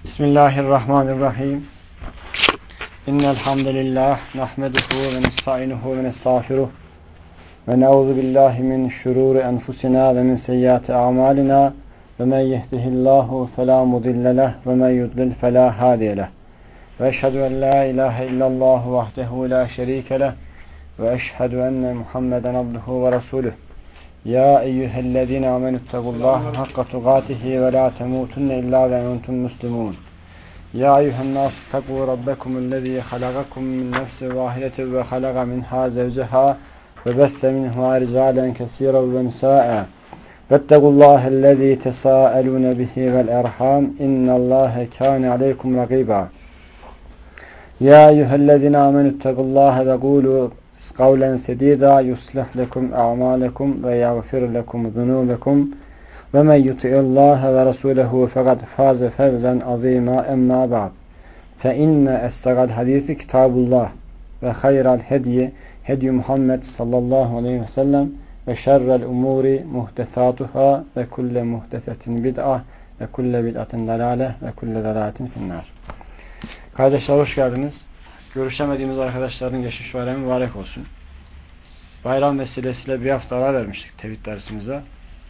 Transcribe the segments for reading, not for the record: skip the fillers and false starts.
Bismillahirrahmanirrahim. İnnel hamdelellahi nahmeduhu ve nestainuhu ve nestağfiruh ve na'udzu billahi min şururi enfusina ve min seyyiati a'malina ve men yehdihillahu fela mudille leh ve men yudlil fela hadiye leh. Ve eşhedü en la ilahe illallah vahdehu la şerike leh ve eşhedü enne Muhammeden abduhu ve resuluh. Ya eyyühellezine amenüttegullaha hakka tugatihi ve la temutunne illa ve entum muslimun. Ya eyyühennâs ittaqû rabbekumullezî halakakum min nefsin vâhidetin ve halaka minhâ zevceha ve besse minhumâ ricâlen kesîren ve nisâ'en. Vettegullâhellezî tesâelûne bihi vel erhâm innallâhe kâne aleykum rakîbâ. Ya eyyühellezine amenüttegullâhe ve gûlû kavlen sedîdâ yuslih lekum a'mâlekum ve yagfir lekum zunûbekum ve men yuti'illâhe ve rasûlehu fekad fâze fevzen azîmâ emmâ ba'd. Fe inne estegal hadîsi kitâbullah ve hayral hedyi hedyu Muhammed sallallahu aleyhi ve sellem ve şerrel umûri muhdesâtuhâ ve kulle muhdesetin bid'ah ve kulle bid'atin dalâleh ve kulle dalâletin finnâr. Kardeşler hoş geldiniz. Görüşemediğimiz arkadaşların geçmiş bayramı mübarek olsun. Bayram vesilesiyle bir hafta ara vermiştik tevhid dersimize.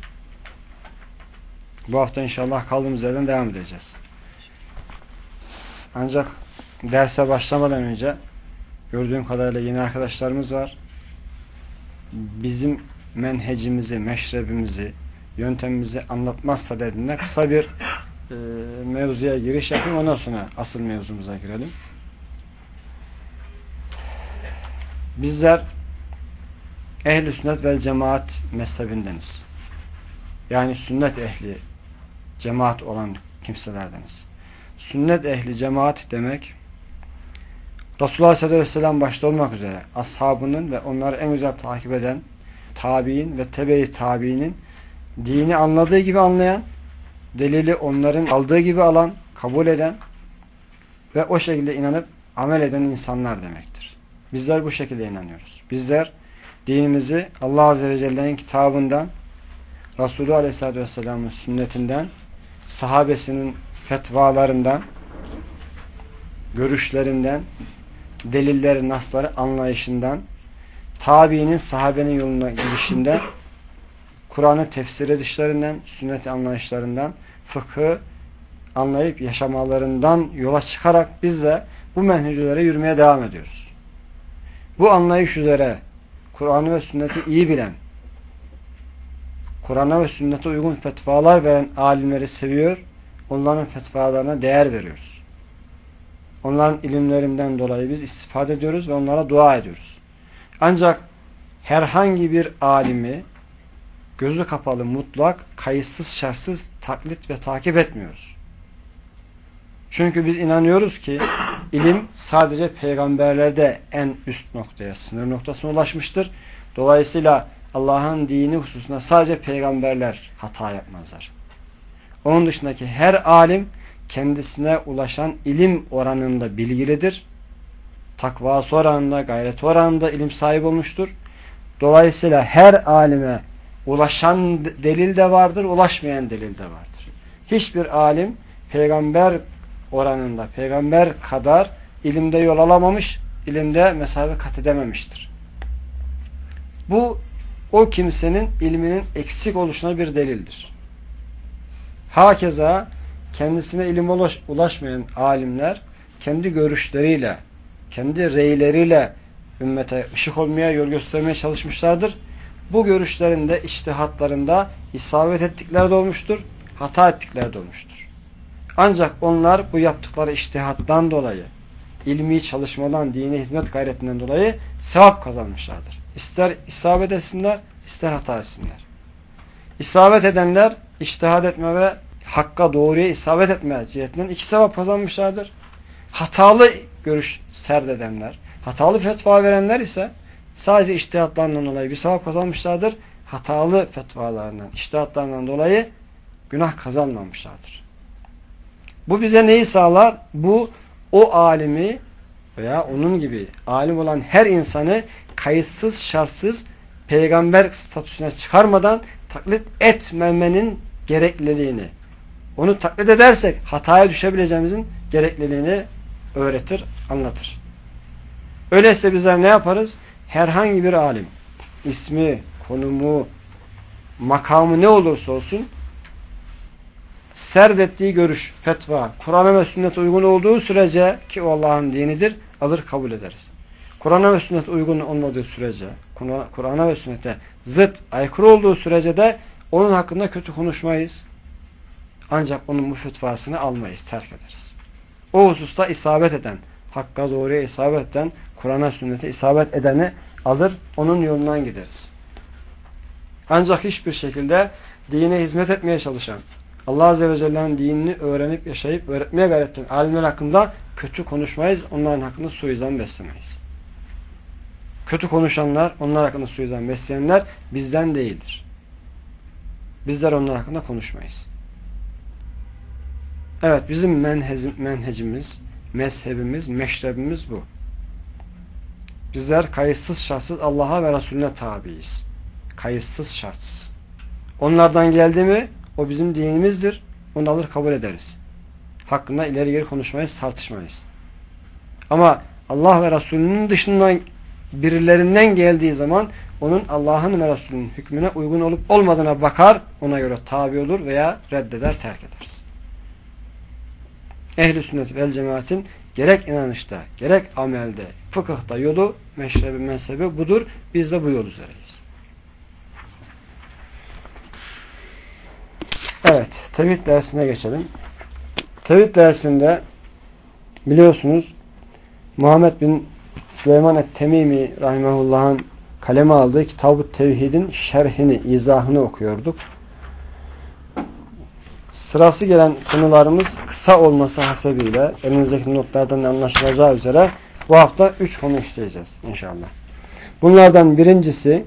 Bu hafta inşallah kaldığımız yerden devam edeceğiz. Ancak derse başlamadan önce gördüğüm kadarıyla yeni arkadaşlarımız var. Bizim menhecimizi, meşrebimizi, yöntemimizi anlatmazsa dediğinde kısa bir mevzuya giriş yapayım. Ondan sonra asıl mevzumuza girelim. Bizler ehl-i sünnet vel cemaat mezhebindeniz. Yani sünnet ehli cemaat olan kimselerdeniz. Sünnet ehli cemaat demek Resulullah sallallahu aleyhi ve sellem başta olmak üzere ashabının ve onları en güzel takip eden tabi'in ve tebe-i tabi'inin dini anladığı gibi anlayan, delili onların aldığı gibi alan, kabul eden ve o şekilde inanıp amel eden insanlar demektir. Bizler bu şekilde inanıyoruz. Bizler dinimizi Allah Azze ve Celle'nin kitabından, Resulü Aleyhisselatü Vesselam'ın sünnetinden, sahabesinin fetvalarından, görüşlerinden, delilleri, nasları anlayışından, tabiinin sahabenin yoluna gidişinden, Kur'an'ı tefsir edişlerinden, sünnet anlayışlarından, fıkhı anlayıp yaşamalarından yola çıkarak biz de bu menhecülere yürümeye devam ediyoruz. Bu anlayış üzere Kur'an'ı ve sünneti iyi bilen, Kur'an'a ve sünnete uygun fetvalar veren alimleri seviyor, onların fetvalarına değer veriyoruz. Onların ilimlerinden dolayı biz istifade ediyoruz ve onlara dua ediyoruz. Ancak herhangi bir alimi gözü kapalı, mutlak, kayıtsız, şartsız taklit ve takip etmiyoruz. Çünkü biz inanıyoruz ki ilim sadece peygamberlerde en üst noktaya, sınır noktasına ulaşmıştır. Dolayısıyla Allah'ın dini hususunda sadece peygamberler hata yapmazlar. Onun dışındaki her alim kendisine ulaşan ilim oranında bilgilidir. Takvası oranında, gayreti oranında ilim sahibi olmuştur. Dolayısıyla her alime ulaşan delil de vardır, ulaşmayan delil de vardır. Hiçbir alim peygamber oranında, peygamber kadar ilimde yol alamamış, ilimde mesafe kat edememiştir. Bu o kimsenin ilminin eksik oluşuna bir delildir. Hakeza kendisine ilim ulaşmayan alimler kendi görüşleriyle, kendi reyleriyle ümmete ışık olmaya, yol göstermeye çalışmışlardır. Bu görüşlerinde, içtihatlarında isabet ettikleri de olmuştur, hata ettikleri de olmuştur. Ancak onlar bu yaptıkları içtihattan dolayı, ilmi çalışmadan, dine hizmet gayretinden dolayı sevap kazanmışlardır. İster isabet etsinler, ister hata etsinler. İsabet edenler, içtihat etme ve hakka, doğruya isabet etme cihetinden 2 sevap kazanmışlardır. Hatalı görüş serdedenler, hatalı fetva verenler ise sadece içtihatlarından dolayı bir sevap kazanmışlardır. Hatalı fetvalarından, içtihatlarından dolayı günah kazanmamışlardır. Bu bize neyi sağlar? Bu o alimi veya onun gibi alim olan her insanı kayıtsız, şartsız peygamber statüsüne çıkarmadan taklit etmemenin gerekliliğini, onu taklit edersek hataya düşebileceğimizin gerekliliğini öğretir, anlatır. Öyleyse bizler ne yaparız? Herhangi bir alim, ismi, konumu, makamı ne olursa olsun, serdettiği görüş, fetva, Kur'an'a ve sünnete uygun olduğu sürece, ki o Allah'ın dinidir, alır kabul ederiz. Kur'an'a ve sünnete uygun olmadığı sürece, Kur'an'a ve sünnete zıt, aykırı olduğu sürece de onun hakkında kötü konuşmayız. Ancak onun bu fetvasını almayız, terk ederiz. O hususta isabet eden, hakka doğruya isabet eden, Kur'an'a sünnete isabet edeni alır, onun yolundan gideriz. Ancak hiçbir şekilde dine hizmet etmeye çalışan, Allah Azze ve Celle'nin dinini öğrenip yaşayıp öğretmeye gayret eden alimler hakkında kötü konuşmayız, onların hakkında suizan beslemeyiz. Kötü konuşanlar, onlar hakkında suizan besleyenler bizden değildir. Bizler onlar hakkında konuşmayız. Evet, bizim menhecimiz, mezhebimiz, meşrebimiz bu. Bizler kayıtsız şartsız Allah'a ve Resulüne tabiiz. Kayıtsız şartsız. Onlardan geldi mi o bizim dinimizdir. Onu alır kabul ederiz. Hakkında ileri geri konuşmayız, tartışmayız. Ama Allah ve Resulünün dışından birilerinden geldiği zaman onun Allah'ın ve Resulünün hükmüne uygun olup olmadığına bakar, ona göre tabi olur veya reddeder, terk ederiz. Ehl-i sünnet vel cemaatin gerek inanışta, gerek amelde, fıkıhta yolu, meşrebi, mezhebi budur. Biz de bu yol üzereyiz. Evet, tevhid dersine geçelim. Tevhid dersinde biliyorsunuz Muhammed bin Süleyman et-Temimi rahimehullah'ın kaleme aldığı Kitab-ı Tevhid'in şerhini, izahını okuyorduk. Sırası gelen konularımız kısa olması hasebiyle elinizdeki notlardan anlaşılacağı üzere bu hafta 3 konu işleyeceğiz inşallah. Bunlardan birincisi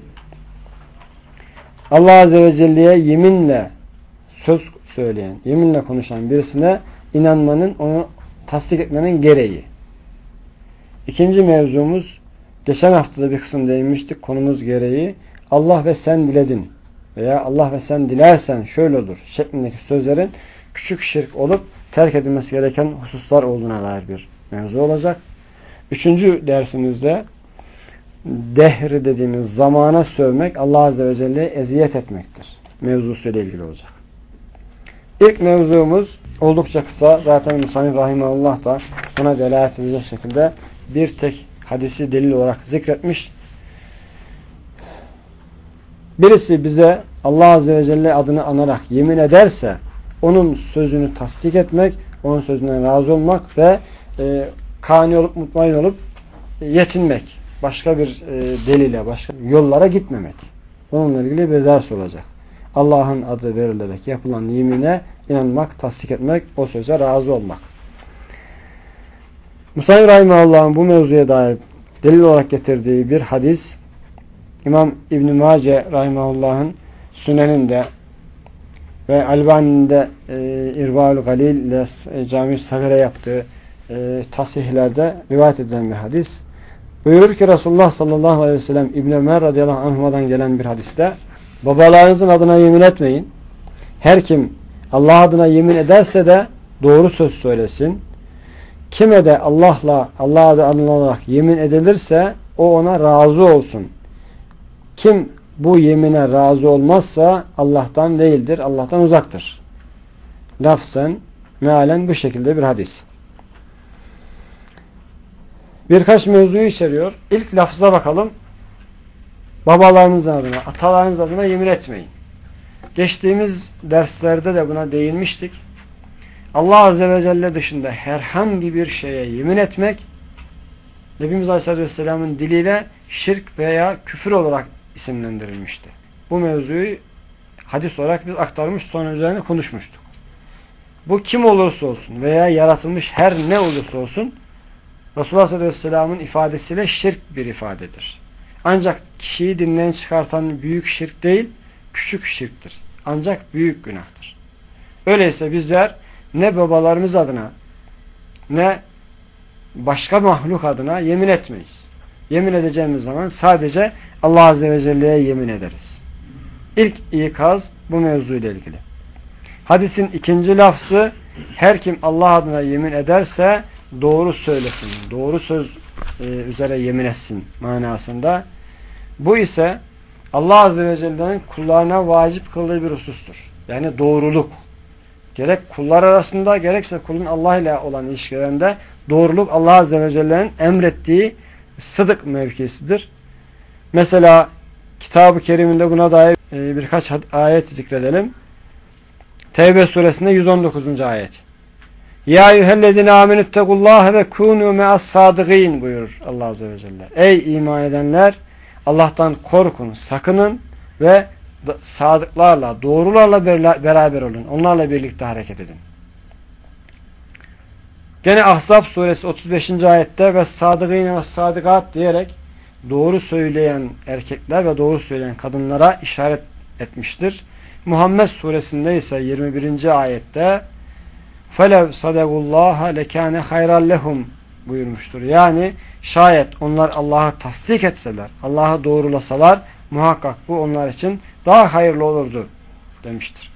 Allah Azze ve Celle'ye yeminle söz söyleyen, yeminle konuşan birisine inanmanın, onu tasdik etmenin gereği. İkinci mevzumuz, geçen haftada bir kısım değinmiştik, konumuz gereği Allah ve sen diledin veya Allah ve sen dilersen şöyle olur şeklindeki sözlerin küçük şirk olup terk edilmesi gereken hususlar olduğuna dair bir mevzu olacak. Üçüncü dersimizde dehri dediğimiz zamana sövmek Allah Azze ve Celle'ye eziyet etmektir mevzusuyla ilgili olacak. İlk mevzumuz oldukça kısa. Zaten Musannif Rahimahullah da buna delalet edecek şekilde bir tek hadisi delil olarak zikretmiş. Birisi bize Allah Azze ve Celle adını anarak yemin ederse onun sözünü tasdik etmek, onun sözünden razı olmak ve kani olup mutmain olup yetinmek. Başka bir delile, başka yollara gitmemek. Bununla ilgili bir ders olacak. Allah'ın adı verilerek yapılan yemine inanmak, tasdik etmek, o söze razı olmak. Musannif Rahimahullah'ın bu mevzuya dair delil olarak getirdiği bir hadis İmam İbn-i Mace Rahimahullah'ın Sünen'inde ve Albani'nin de İrva-ül Galil ile Cami-i Sagir'e yaptığı tasihlerde rivayet edilen bir hadis. Buyurur ki Resulullah sallallahu aleyhi ve sellem İbn Ömer radıyallahu anhuma'dan gelen bir hadiste babalarınızın adına yemin etmeyin. Her kim Allah adına yemin ederse de doğru söz söylesin. Kime de Allah adı anılarak yemin edilirse o ona razı olsun. Kim bu yemine razı olmazsa Allah'tan değildir, Allah'tan uzaktır. Lafzen, mealen bu şekilde bir hadis. Birkaç mevzuyu içeriyor. İlk lafza bakalım. Babalarınızın adına, atalarınız adına yemin etmeyin. Geçtiğimiz derslerde de buna değinmiştik. Allah Azze ve Celle dışında herhangi bir şeye yemin etmek, Nebimiz Aleyhisselatü Vesselam'ın diliyle şirk veya küfür olarak isimlendirilmişti. Bu mevzuyu hadis olarak biz aktarmış, sonra üzerine konuşmuştuk. Bu kim olursa olsun veya yaratılmış her ne olursa olsun Resulullah sallallahu aleyhi ve sellem'in ifadesiyle şirk bir ifadedir. Ancak kişiyi dinden çıkartan büyük şirk değil, küçük şirktir. Ancak büyük günahtır. Öyleyse bizler ne babalarımız adına ne başka mahluk adına yemin etmeyiz. Yemin edeceğimiz zaman sadece Allah Azze ve Celle'ye yemin ederiz. İlk ikaz bu mevzuyla ilgili. Hadisin ikinci lafzı, her kim Allah adına yemin ederse doğru söylesin, doğru söz üzere yemin etsin manasında. Bu ise Allah Azze ve Celle'nin kullarına vacip kıldığı bir husustur. Yani doğruluk. Gerek kullar arasında gerekse kulun Allah ile olan ilişkilerinde doğruluk Allah Azze ve Celle'nin emrettiği sıdık mevkisidir. Mesela Kitab-ı Kerim'inde buna dair birkaç ayet zikredelim. Tevbe suresinde 119. ayet. Ya eyyühellezine amenüttegullâhe ve kûnû me'as-sâdıgîn buyurur Allah Azze ve Celle. Ey iman edenler! Allah'tan korkun, sakının ve sadıklarla, doğrularla beraber olun. Onlarla birlikte hareket edin. Gene Ahzab suresi 35. ayette ve sadıgîne ve sadıkat diyerek doğru söyleyen erkekler ve doğru söyleyen kadınlara işaret etmiştir. Muhammed suresinde ise 21. ayette فَلَوْ صَدَقُوا اللّٰهَ لَكَانَ خَيْرًا لَهُمْ buyurmuştur. Yani şayet onlar Allah'ı tasdik etseler, Allah'ı doğrulasalar muhakkak bu onlar için daha hayırlı olurdu demiştir.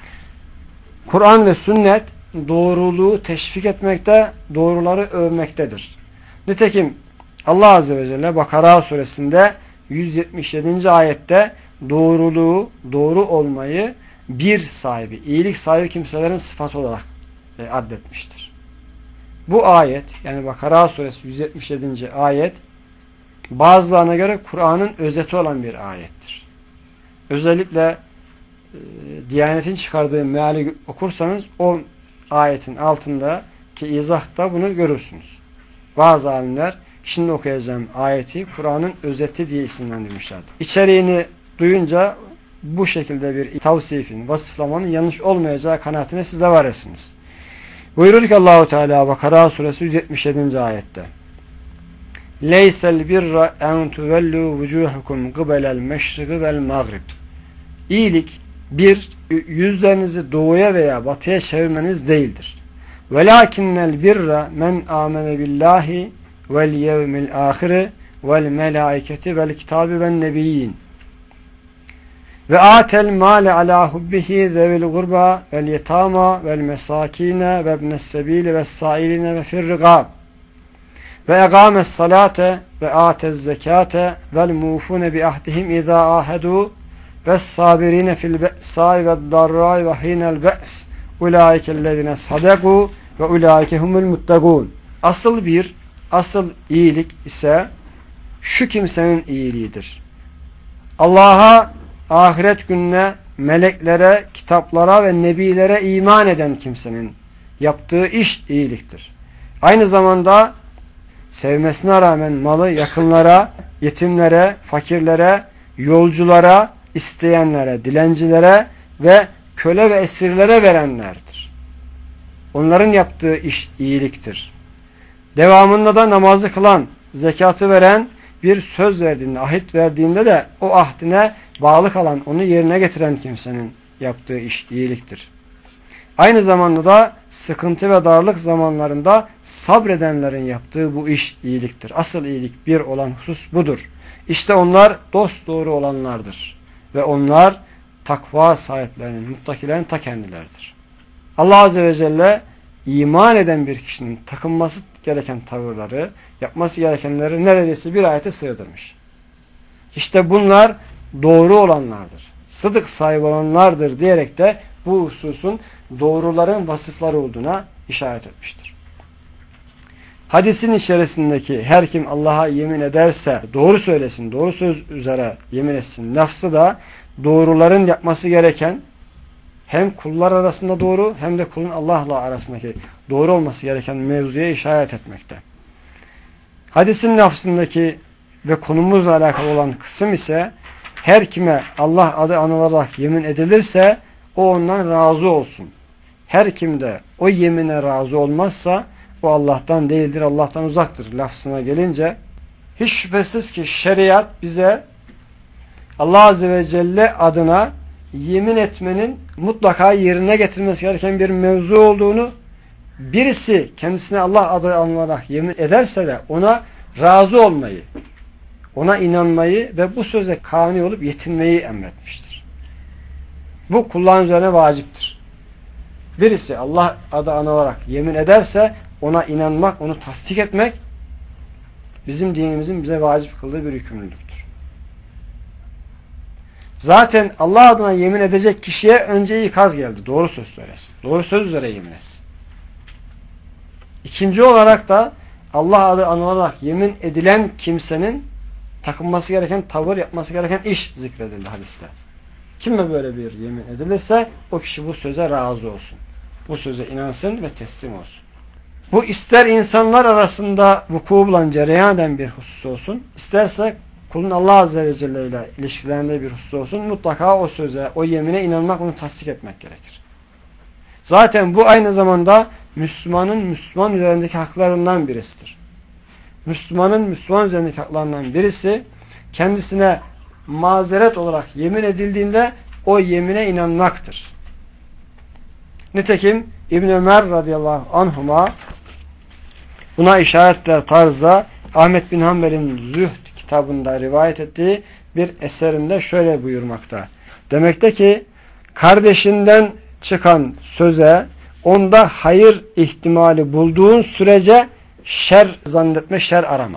Kur'an ve sünnet doğruluğu teşvik etmekte, doğruları övmektedir. Nitekim Allah Azze ve Celle Bakara suresinde 177. ayette doğruluğu, doğru olmayı bir sahibi, iyilik sahibi kimselerin sıfatı olarak addetmiştir. Bu ayet, yani Bakara suresi 177. ayet bazılarına göre Kur'an'ın özeti olan bir ayettir. Özellikle Diyanet'in çıkardığı meali okursanız o ayetin altındaki izahta bunu görürsünüz. Bazı alimler şimdi okuyacağım ayeti Kur'an'ın özeti diye isimlendirmişlerdir. İçeriğini duyunca bu şekilde bir tavsifin, vasıflamanın yanlış olmayacağı kanaatine siz de varırsınız. Buyurur ki Allah-u Teala Bakara suresi 177. ayette Leysel birra en tuvellu vucuhukum qibelel meşriki vel mağrib. İyilik bir yüzlerinizi doğuya veya batıya çevirmeniz değildir. Velakinnel birra men amene billahi vel yevmil ahire vel melaiketi vel kitabi vel nebiyyin ve atel mâle alâ hubbihi zevil gurba vel yetâma vel mesâkîne ve ibnes sebîli ve sâiline ve firrigâb ve egâmes salâte ve âtez zekâte vel mûfûne bi ahdihim izâ âhedû ve sâbirîne fil be'sâi ve darrâi ve hînel be's ulâikellezine sadekû ve ulâike humul muttegûn. Asıl iyilik ise şu kimsenin iyiliğidir. Allah'a, ahiret gününe, meleklere, kitaplara ve nebilere iman eden kimsenin yaptığı iş iyiliktir. Aynı zamanda sevmesine rağmen malı yakınlara, yetimlere, fakirlere, yolculara, isteyenlere, dilencilere ve köle ve esirlere verenlerdir. Onların yaptığı iş iyiliktir. Devamında da namazı kılan, zekatı veren, bir söz verdiğinde, ahit verdiğinde de o ahdine bağlı kalan, onu yerine getiren kimsenin yaptığı iş iyiliktir. Aynı zamanda da sıkıntı ve darlık zamanlarında sabredenlerin yaptığı bu iş iyiliktir. Asıl iyilik bir olan husus budur. İşte onlar dosdoğru olanlardır. Ve onlar takva sahiplerinin, muttakilerin ta kendileridir. Allah Azze ve Celle iman eden bir kişinin takınması gereken tavırları, yapması gerekenleri neredeyse bir ayete sığdırmış. İşte bunlar doğru olanlardır. Sıdık sahibi olanlardır diyerek de bu hususun doğruların vasıfları olduğuna işaret etmiştir. Hadisin içerisindeki her kim Allah'a yemin ederse doğru söylesin, doğru söz üzere yemin etsin lafzı da doğruların yapması gereken hem kullar arasında doğru hem de kulun Allah'la arasındaki doğru olması gereken mevzuya işaret etmekte. Hadisin lafzındaki ve konumuzla alakalı olan kısım ise her kime Allah adı anılarak yemin edilirse o ondan razı olsun. Her kim de o yemine razı olmazsa o Allah'tan değildir, Allah'tan uzaktır lafzına gelince hiç şüphesiz ki şeriat bize Allah Azze ve Celle adına yemin etmenin mutlaka yerine getirilmesi gereken bir mevzu olduğunu, birisi kendisine Allah adı anılarak yemin ederse de ona razı olmayı, ona inanmayı ve bu söze kani olup yetinmeyi emretmiştir. Bu kulların üzerine vaciptir. Birisi Allah adı anılarak yemin ederse ona inanmak, onu tasdik etmek bizim dinimizin bize vacip kıldığı bir yükümlülüktür. Zaten Allah adına yemin edecek kişiye önce ikaz geldi. Doğru söz söylesin. Doğru söz üzere yemin etsin. İkinci olarak da Allah adı anılarak yemin edilen kimsenin takınması gereken tavır, yapması gereken iş zikredildi hadiste. Kime böyle bir yemin edilirse o kişi bu söze razı olsun. Bu söze inansın ve teslim olsun. Bu ister insanlar arasında vuku bulan, cereyan eden bir husus olsun, isterse kulun Allah Azze ve Celle ile ilişkilerinde bir husus olsun, mutlaka o söze, o yemine inanmak, onu tasdik etmek gerekir. Zaten bu aynı zamanda Müslümanın Müslüman üzerindeki haklarından birisidir. Müslümanın Müslüman üzerindeki haklarından birisi kendisine mazeret olarak yemin edildiğinde o yemine inanmaktır. Nitekim İbn Ömer radıyallahu anhuma buna işaretler tarzda Ahmet bin Hanbel'in Zühd kitabında rivayet ettiği bir eserinde şöyle buyurmakta. Demekte ki kardeşinden çıkan söze onda hayır ihtimali bulduğun sürece şer zannetme, şer arama.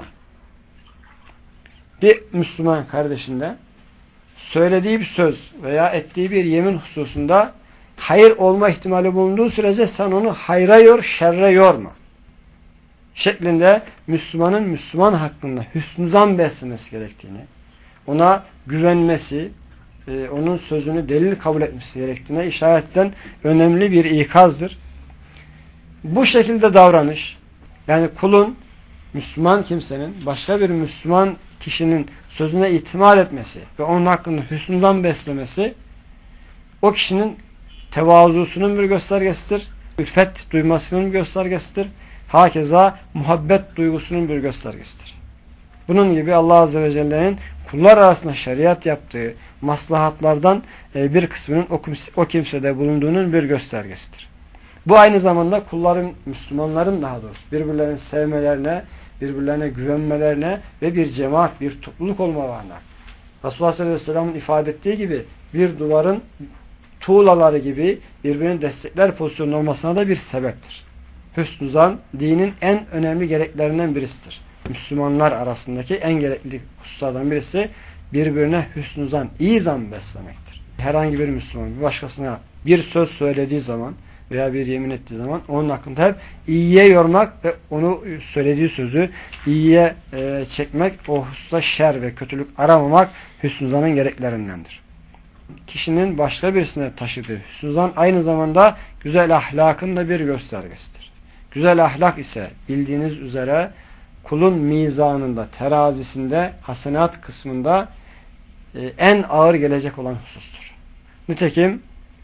Bir Müslüman kardeşinde söylediği bir söz veya ettiği bir yemin hususunda hayır olma ihtimali bulunduğu sürece sen onu hayra yor, şerre yorma. Şeklinde Müslümanın Müslüman hakkında hüsnü zan beslemesi gerektiğini, ona güvenmesi, onun sözünü delil kabul etmesi gerektiğine işaret eden önemli bir ikazdır. Bu şekilde davranış, yani kulun, Müslüman kimsenin başka bir Müslüman kişinin sözüne itimat etmesi ve onun hakkında hüsnünden beslemesi o kişinin tevazusunun bir göstergesidir. Ülfet duymasının bir göstergesidir. Hakeza muhabbet duygusunun bir göstergesidir. Bunun gibi Allah Azze ve Celle'nin kullar arasında şeriat yaptığı maslahatlardan bir kısmının o kimsede bulunduğunun bir göstergesidir. Bu aynı zamanda kulların, Müslümanların daha doğrusu birbirlerini sevmelerine, birbirlerine güvenmelerine ve bir cemaat, bir topluluk olmalarına, Resulullah sallallahu aleyhi ve sellem'in ifade ettiği gibi bir duvarın tuğlaları gibi birbirini destekler pozisyonunda olmasına da bir sebeptir. Hüsnü zan dinin en önemli gereklerinden birisidir. Müslümanlar arasındaki en gerekli hususlardan birisi birbirine hüsnü zan, iyi zan beslemektir. Herhangi bir Müslüman bir başkasına bir söz söylediği zaman veya bir yemin ettiği zaman onun hakkında hep iyiye yormak ve onu söylediği sözü iyiye çekmek, o hususta şer ve kötülük aramamak hüsnü zanın gereklerindendir. Kişinin başka birisine taşıdığı hüsnü zan aynı zamanda güzel ahlakın da bir göstergesidir. Güzel ahlak ise bildiğiniz üzere kulun mizanında, terazisinde, hasenat kısmında en ağır gelecek olan husustur. Nitekim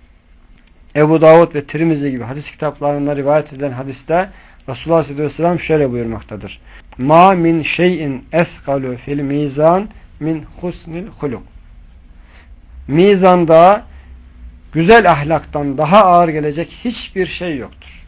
Ebu Davud ve Tirmizi gibi hadis kitaplarında rivayet edilen hadiste Resulullah sallallahu aleyhi ve sellem şöyle buyurmaktadır. Ma min şeyin ethkalu fil mizan min husnil huluk. Mizanda güzel ahlaktan daha ağır gelecek hiçbir şey yoktur.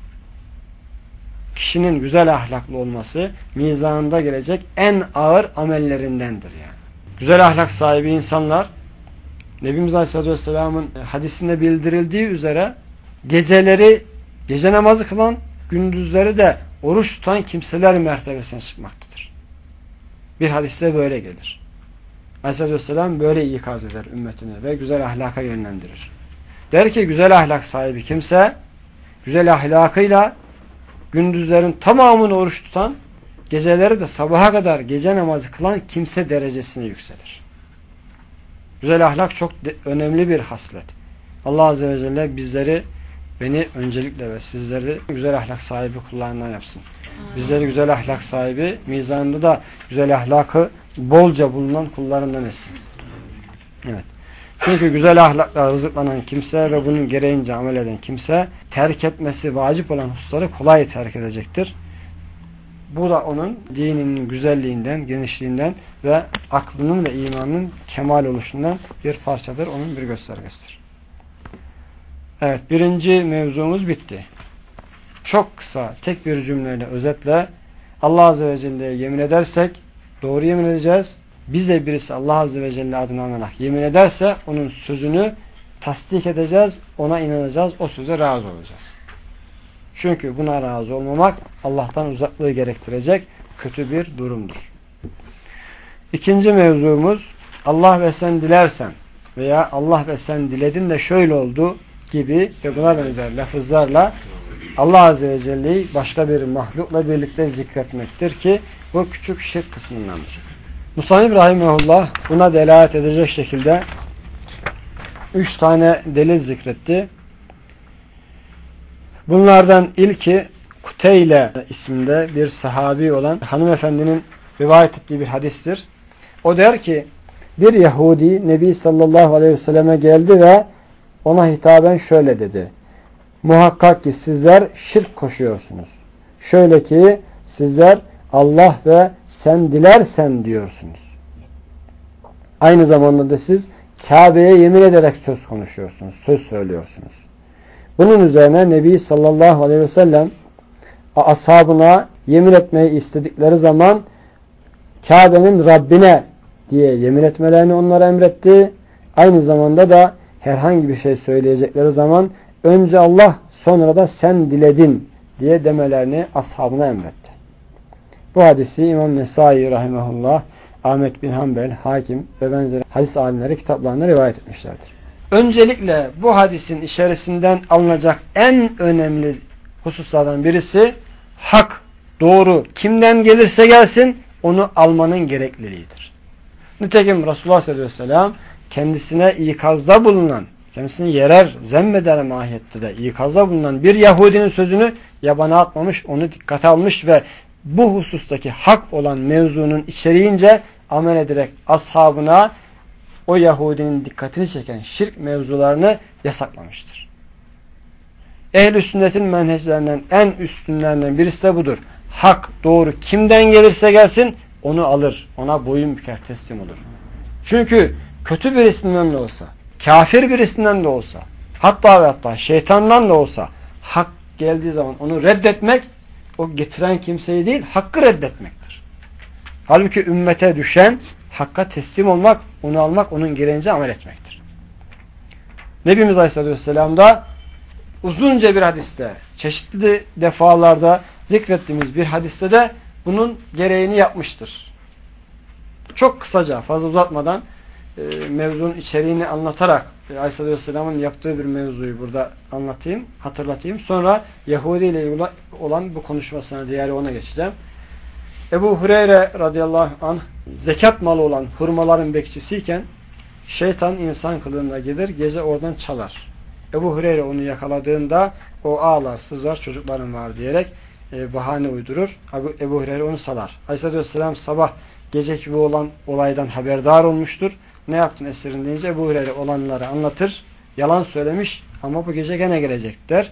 Kişinin güzel ahlaklı olması mizanında gelecek en ağır amellerindendir yani. Güzel ahlak sahibi insanlar Nebimiz Aleyhisselatü Vesselam'ın hadisinde bildirildiği üzere geceleri gece namazı kılan, gündüzleri de oruç tutan kimseler mertebesine çıkmaktadır. Bir hadiste böyle gelir. Aleyhisselatü Vesselam böyle ikaz eder ümmetine ve güzel ahlaka yönlendirir. Der ki güzel ahlak sahibi kimse güzel ahlakıyla gündüzlerin tamamını oruç tutan, geceleri de sabaha kadar gece namazı kılan kimse derecesine yükselir. Güzel ahlak çok önemli bir haslet. Allah Azze ve Celle bizleri, beni öncelikle ve sizleri güzel ahlak sahibi kullarından yapsın. Bizleri güzel ahlak sahibi, mizanında da güzel ahlakı bolca bulunan kullarından etsin. Evet. Çünkü güzel ahlakla rızıklanan kimse ve bunun gereğince amel eden kimse terk etmesi vacip olan hususları kolay terk edecektir. Bu da onun dininin güzelliğinden, genişliğinden ve aklının ve imanının kemal oluşundan bir parçadır. Onun bir göstergesidir. Evet, birinci mevzumuz bitti. Çok kısa, tek bir cümleyle özetle Allah Azze ve Celle'ye yemin edersek doğru yemin edeceğiz. Bize birisi Allah Azze ve Celle adını anarak yemin ederse onun sözünü tasdik edeceğiz, ona inanacağız, o söze razı olacağız. Çünkü buna razı olmamak Allah'tan uzaklığı gerektirecek kötü bir durumdur. İkinci mevzumuz Allah ve sen dilersen veya Allah ve sen diledin de şöyle oldu gibi ve buna benzer lafızlarla Allah Azze ve Celle'yi başka bir mahlukla birlikte zikretmektir ki bu küçük şirk kısmındandır. Musannif Rahimehullah buna delalet edecek şekilde 3 tane delil zikretti. Bunlardan ilki Kuteyle isminde bir sahabi olan hanımefendinin rivayet ettiği bir hadistir. O der ki bir Yahudi Nebi sallallahu aleyhi ve selleme geldi ve ona hitaben şöyle dedi. Muhakkak ki sizler şirk koşuyorsunuz. Şöyle ki sizler Allah ve sen dilersen diyorsunuz. Aynı zamanda da siz Kabe'ye yemin ederek söz konuşuyorsunuz, söz söylüyorsunuz. Bunun üzerine Nebi sallallahu aleyhi ve sellem ashabına yemin etmeyi istedikleri zaman Kabe'nin Rabbine diye yemin etmelerini onlara emretti. Aynı zamanda da herhangi bir şey söyleyecekleri zaman önce Allah sonra da sen diledin diye demelerini ashabına emretti. Bu hadisi İmam Nesai rahimehullah, Ahmet bin Hanbel, Hakim ve benzeri hadis alimleri kitaplarında rivayet etmişlerdir. Öncelikle bu hadisin içerisinden alınacak en önemli hususlardan birisi hak, doğru kimden gelirse gelsin onu almanın gerekliliğidir. Nitekim Resulullah sallallahu aleyhi ve sellem kendisine ikazda bulunan, kendisini yerer, zemmeder mahiyette de ikazda bulunan bir Yahudinin sözünü yabana atmamış, onu dikkate almış ve bu husustaki hak olan mevzunun içeriğince amel ederek ashabına o Yahudinin dikkatini çeken şirk mevzularını yasaklamıştır. Ehl-i sünnetin menheclerinden en üstünlerinden birisi de budur. Hak, doğru kimden gelirse gelsin onu alır, ona boyun büker, teslim olur. Çünkü kötü birisinden de olsa, kafir birisinden de olsa, hatta ve hatta şeytandan da olsa hak geldiği zaman onu reddetmek, o getiren kimseyi değil, hakkı reddetmektir. Halbuki ümmete düşen hakka teslim olmak, onu almak, onun gereğince amel etmektir. Nebimiz Aleyhisselatü Vesselam da uzunca bir hadiste, çeşitli defalarda zikrettiğimiz bir hadiste de bunun gereğini yapmıştır. Çok kısaca, fazla uzatmadan mevzunun içeriğini anlatarak Aleyhisselatü Vesselam'ın yaptığı bir mevzuyu burada anlatayım, hatırlatayım. Sonra Yahudi ile ilgili olan bu konuşmasına, diğeri ona geçeceğim. Ebu Hureyre radıyallahu anh zekat malı olan hurmaların bekçisiyken şeytan insan kılığına gelir, gece oradan çalar. Ebu Hureyre onu yakaladığında o ağlar, sızlar, çocuklarım var diyerek bahane uydurur. Ebu Hureyre onu salar. Aleyhisselatü Vesselam sabah gece gibi olan olaydan haberdar olmuştur. Ne yaptın esirin deyince Ebu Hureyre olanları anlatır. Yalan söylemiş ama bu gece gene gelecek der.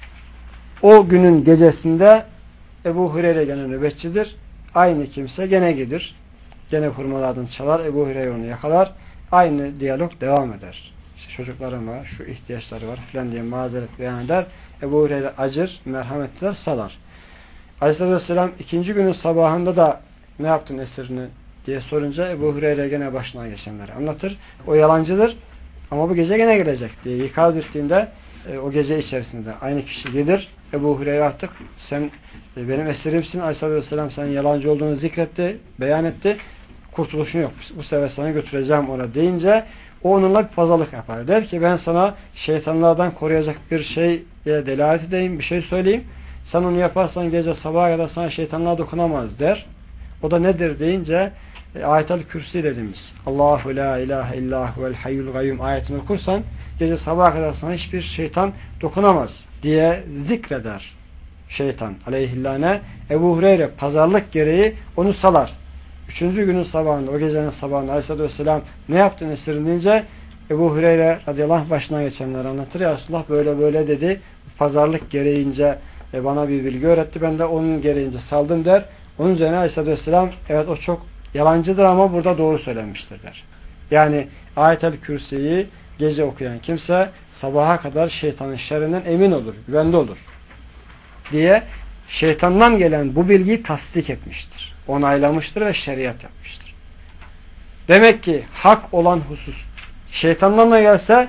O günün gecesinde Ebu Hureyre gene nöbetçidir. Aynı kimse gene gelir. Gene hurmalardan çalar. Ebu Hureyre onu yakalar. Aynı diyalog devam eder. İşte çocuklarım var, şu ihtiyaçları var filan diye mazeret beyan eder. Ebu Hureyre acır, merhamet eder, salar. Aleyhisselatü Vesselam ikinci günün sabahında da ne yaptın esirini diye sorunca Ebu Hureyre gene başına geçenleri anlatır. O yalancıdır ama bu gece gene gelecek diye ikaz ettiğinde o gece içerisinde aynı kişi gelir. Ebu Hureyre artık sen benim esirimsin. Aleyhisselatü Vesselam senin yalancı olduğunu zikretti, beyan etti. Kurtuluşun yok. Bu sefer sana götüreceğim ona deyince o onunla bir pazarlık yapar. Der ki ben sana şeytanlardan koruyacak bir şeye delalet edeyim, bir şey söyleyeyim. Sen onu yaparsan gece sabaha kadar sana şeytanlar dokunamaz der. O da nedir deyince Ayet-el Kürsi dediğimiz Allahu la ilahe illa huvel hayyul gayyum ayetini okursan gece sabaha kadar sana hiçbir şeytan dokunamaz diye zikreder şeytan aleyhillâne. Ebu Hureyre pazarlık gereği onu salar. Üçüncü günün sabahında, o gecenin sabahında Aleyhisselatü Vesselam ne yaptın esirin deyince Ebu Hureyre radıyallahu anh başına geçenleri anlatır. Ya Resulullah böyle böyle dedi. Pazarlık gereğince bana bir bilgi öğretti. Ben de onun gereğince saldım der. Onun üzerine Aleyhisselatü Vesselam evet o çok yalancıdır ama burada doğru söylenmiştir der. Yani Ayet-el Kürsi'yi gece okuyan kimse sabaha kadar şeytanın şerrinden emin olur, güvende olur diye şeytandan gelen bu bilgiyi tasdik etmiştir. Onaylamıştır ve şeriat yapmıştır. Demek ki hak olan husus şeytandan da gelse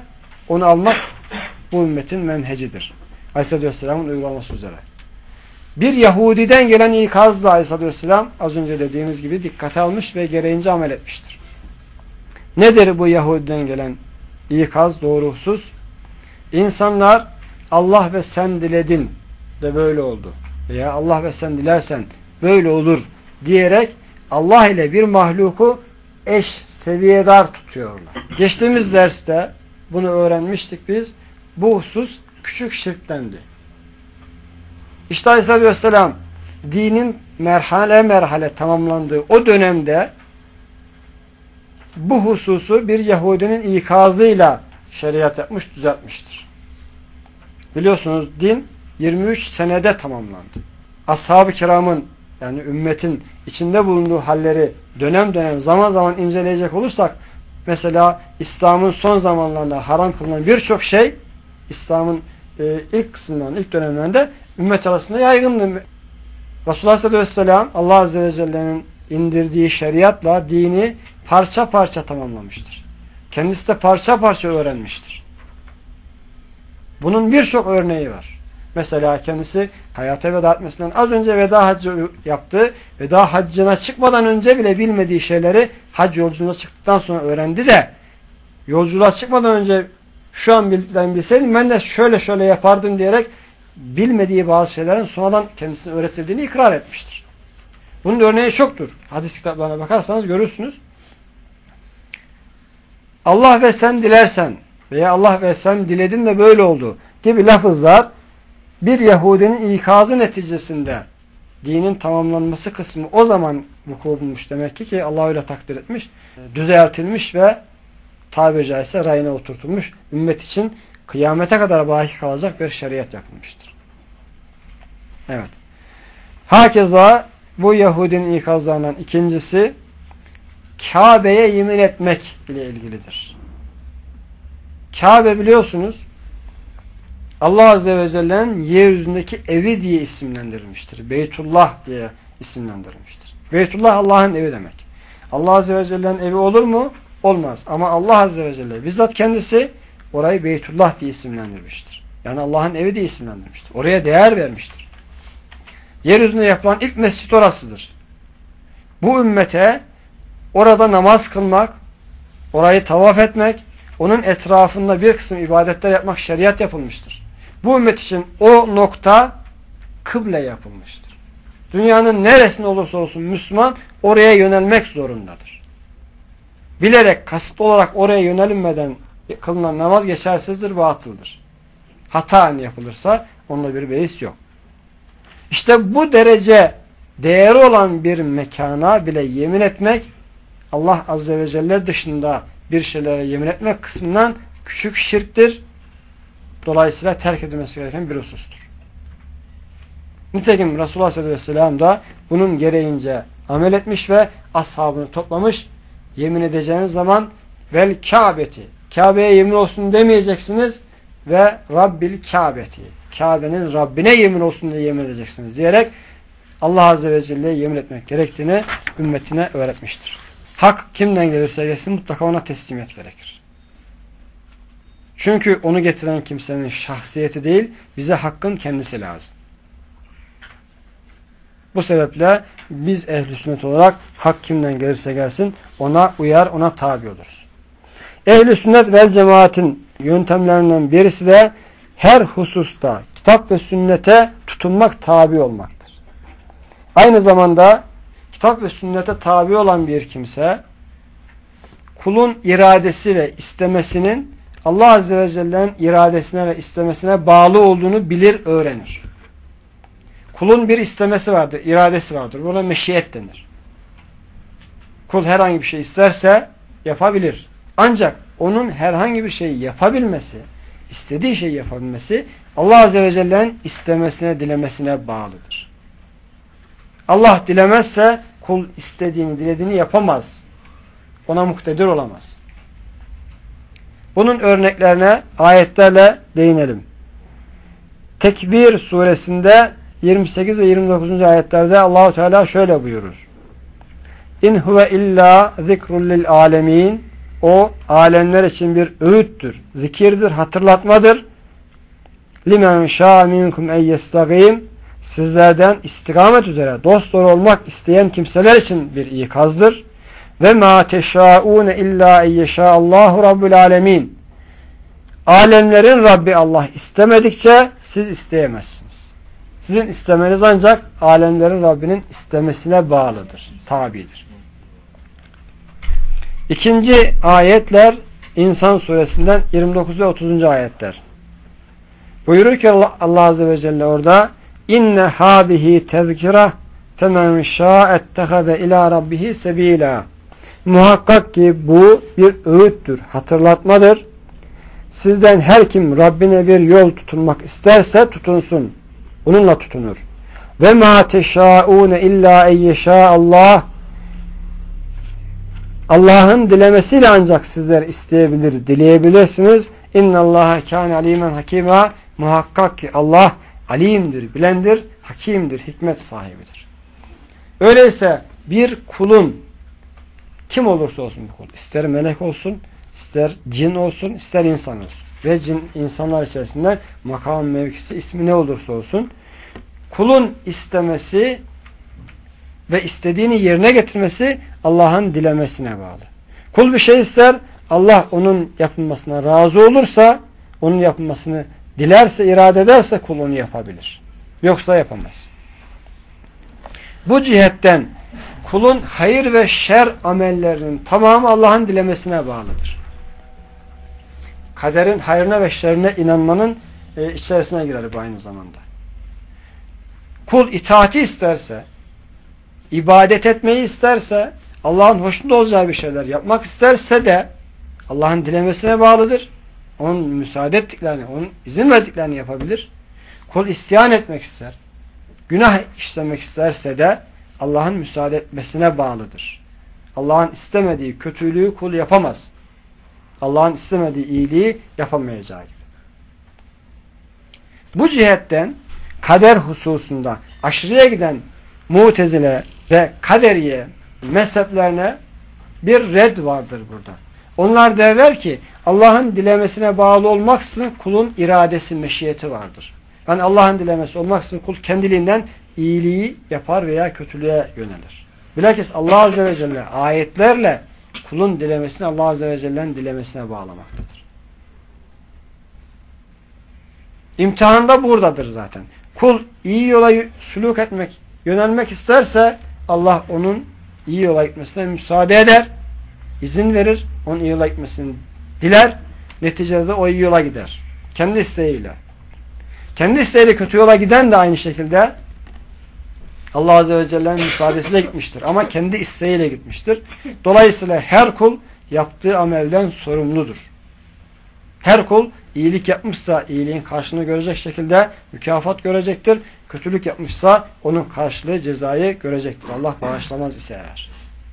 onu almak bu ümmetin menhecidir. Aleyhisselatü Vesselam'ın uygulaması üzere. Bir Yahudiden gelen ikaz da Aleyhisselatü Vesselam az önce dediğimiz gibi dikkate almış ve gereğince amel etmiştir. Nedir bu Yahudiden gelen ikaz, doğru husus? İnsanlar Allah ve sen diledin de böyle oldu. Veya Allah ve sen dilersen böyle olur diyerek Allah ile bir mahluku eş seviyedar tutuyorlar. Geçtiğimiz derste bunu öğrenmiştik biz. Bu husus küçük şirktendi. İşte Aleyhisselatü Vesselam dinin merhale merhale tamamlandığı o dönemde bu hususu bir Yahudinin ikazıyla şeriat yapmış, düzeltmiştir. Biliyorsunuz din 23 senede tamamlandı. Ashab-ı kiramın yani ümmetin içinde bulunduğu halleri dönem dönem zaman zaman inceleyecek olursak mesela İslam'ın son zamanlarında haram kılınan birçok şey İslam'ın ilk kısımlarında, ilk dönemlerinde ümmet arasında yaygındı. Resulullah sallallahu aleyhi ve sellem Allah azze ve celle'nin indirdiği şeriatla dini parça parça tamamlamıştır. Kendisi de parça parça öğrenmiştir. Bunun birçok örneği var. Mesela kendisi hayata veda etmesinden az önce veda haccı yaptı. Veda haccına çıkmadan önce bile bilmediği şeyleri hac yolculuğuna çıktıktan sonra öğrendi de yolculuğa çıkmadan önce şu an bildiklerimi bilseydim ben de şöyle şöyle yapardım diyerek bilmediği bazı şeylerin sonradan kendisine öğretildiğini ikrar etmiştir. Bunun örneği çoktur. Hadis kitaplarına bakarsanız görürsünüz. Allah ve sen dilersen veya Allah ve sen diledin de böyle oldu gibi lafızlar bir Yahudinin ikazı neticesinde dinin tamamlanması kısmı o zaman vuku bulmuş demek ki Allah öyle takdir etmiş, düzeltilmiş ve tabiri caizse rayına oturtulmuş, ümmet için kıyamete kadar baki kalacak bir şeriat yapılmıştır. Evet. Hakeza bu Yahudinin ikazlarından ikincisi Kabe'ye yemin etmek ile ilgilidir. Kabe biliyorsunuz Allah Azze ve Celle'nin yeryüzündeki evi diye isimlendirilmiştir. Beytullah diye isimlendirilmiştir. Beytullah Allah'ın evi demek. Allah Azze ve Celle'nin evi olur mu? Olmaz. Ama Allah Azze ve Celle bizzat kendisi orayı Beytullah diye isimlendirmiştir. Yani Allah'ın evi diye isimlendirmiştir. Oraya değer vermiştir. Yeryüzünde yapılan ilk mescit orasıdır. Bu ümmete orada namaz kılmak, orayı tavaf etmek, onun etrafında bir kısım ibadetler yapmak şeriat yapılmıştır. Bu ümmet için o nokta kıble yapılmıştır. Dünyanın neresinde olursa olsun Müslüman oraya yönelmek zorundadır. Bilerek, kasıtlı olarak oraya yönelinmeden kılınan namaz geçersizdir, batıldır. Hata yapılırsa onunla bir beis yok. İşte bu derece değeri olan bir mekana bile yemin etmek, Allah Azze ve Celle dışında bir şeylere yemin etmek kısmından küçük şirktir. Dolayısıyla terk edilmesi gereken bir husustur. Nitekim Resulullah sallallahu aleyhi ve sellem da bunun gereğince amel etmiş ve ashabını toplamış. Yemin edeceğiniz zaman vel Kâbeti, Kabe'ye yemin olsun demeyeceksiniz ve Rabbil Kâbeti, Kabe'nin Rabbine yemin olsun diye yemin edeceksiniz diyerek Allah Azze ve Celle'ye yemin etmek gerektiğini ümmetine öğretmiştir. Hak kimden gelirse gelsin mutlaka ona teslimiyet gerekir. Çünkü onu getiren kimsenin şahsiyeti değil, bize hakkın kendisi lazım. Bu sebeple biz ehl-i sünnet olarak hak kimden gelirse gelsin ona uyar, ona tabi oluruz. Ehl-i sünnet vel cemaatin yöntemlerinden birisi de her hususta kitap ve sünnete tutunmak, tabi olmaktır. Aynı zamanda kitap ve sünnete tabi olan bir kimse kulun iradesi ve istemesinin Allah Azze ve Celle'nin iradesine ve istemesine bağlı olduğunu bilir, öğrenir. Kulun bir istemesi vardır, iradesi vardır. Buna meşiyet denir. Kul herhangi bir şey isterse yapabilir. Ancak onun herhangi bir şeyi yapabilmesi, istediği şeyi yapabilmesi Allah Azze ve Celle'nin istemesine, dilemesine bağlıdır. Allah dilemezse kul istediğini, dilediğini yapamaz. Ona muktedir olamaz. Bunun örneklerine ayetlerle değinelim. Tekbir suresinde 28 ve 29. ayetlerde Allahu Teala şöyle buyurur. İn huve illa zikrul lil alemin. O alemler için bir öğüttür, zikirdir, hatırlatmadır. Limen şâ minkum en yestagîm, sizlerden istikamet üzere dosdoğru olmak isteyen kimseler için bir ikazdır. Ve mâ teşâûne illâ en yeşâallâhu rabbul âlemîn. Alemlerin Rabbi Allah istemedikçe siz isteyemezsiniz. Sizin istemeniz ancak alemlerin Rabbinin istemesine bağlıdır, tabidir. İkinci ayetler İnsan suresinden 29 ve 30. ayetler. Buyurur ki Allah Azze ve Celle orada İnne hâzihi tezkira femen şâ'ettehaze ilâ rabbihi sebîlâ. Muhakkak ki bu bir öğüttür, hatırlatmadır. Sizden her kim Rabbine bir yol tutunmak isterse tutunsun. Onunla tutunur. Ve mâ teşâûne illâ en yeşâallah. Allah'ın dilemesiyle ancak sizler isteyebilir, dileyebilirsiniz. İnnallâhe kâne alîmen hakîmâ. Muhakkak ki Allah alimdir, bilendir, hakimdir, hikmet sahibidir. Öyleyse bir kulun kim olursa olsun bir kul, ister melek olsun, ister cin olsun, ister insan olsun ve insanlar içerisinde makam mevkisi ismi ne olursa olsun, kulun istemesi ve istediğini yerine getirmesi Allah'ın dilemesine bağlı. Kul bir şey ister, Allah onun yapılmasına razı olursa, onun yapılmasını dilerse, irade ederse kul onu yapabilir. Yoksa yapamaz. Bu cihetten kulun hayır ve şer amellerinin tamamı Allah'ın dilemesine bağlıdır. Kaderin hayrına ve şerrine inanmanın içerisine girer bu aynı zamanda. Kul itaati isterse, ibadet etmeyi isterse, Allah'ın hoşnut olacağı bir şeyler yapmak isterse de Allah'ın dilemesine bağlıdır. Onun müsaade ettiklerini, onun izin verdiklerini yapabilir. Kul isyan etmek ister, günah işlemek isterse de Allah'ın müsaade etmesine bağlıdır. Allah'ın istemediği kötülüğü kul yapamaz. Allah'ın istemediği iyiliği yapamayacağı gibi. Bu cihetten kader hususunda aşırıya giden Mu'tezile ve Kaderiye mezheplerine bir red vardır burada. Onlar derler ki Allah'ın dilemesine bağlı olmaksızın kulun iradesi, meşiyeti vardır. Yani Allah'ın dilemesi olmaksızın kul kendiliğinden iyiliği yapar veya kötülüğe yönelir. Bilakis Allah Azze ve Celle ayetlerle kulun dilemesini Allah Azze ve Celle'nin dilemesine bağlamaktadır. İmtihan da buradadır zaten. Kul iyi yola sülûk etmek, yönelmek isterse Allah onun iyi yola gitmesine müsaade eder, izin verir, onun iyi yola gitmesini diler, neticede o iyi yola gider. Kendi isteğiyle. Kendi isteğiyle kötü yola giden de aynı şekilde Allah Azze ve Celle'nin müsaadesiyle gitmiştir. Ama kendi isteğiyle gitmiştir. Dolayısıyla her kul yaptığı amelden sorumludur. Her kul iyilik yapmışsa iyiliğin karşılığını görecek şekilde mükafat görecektir. Kötülük yapmışsa onun karşılığı cezayı görecektir. Allah bağışlamaz ise eğer.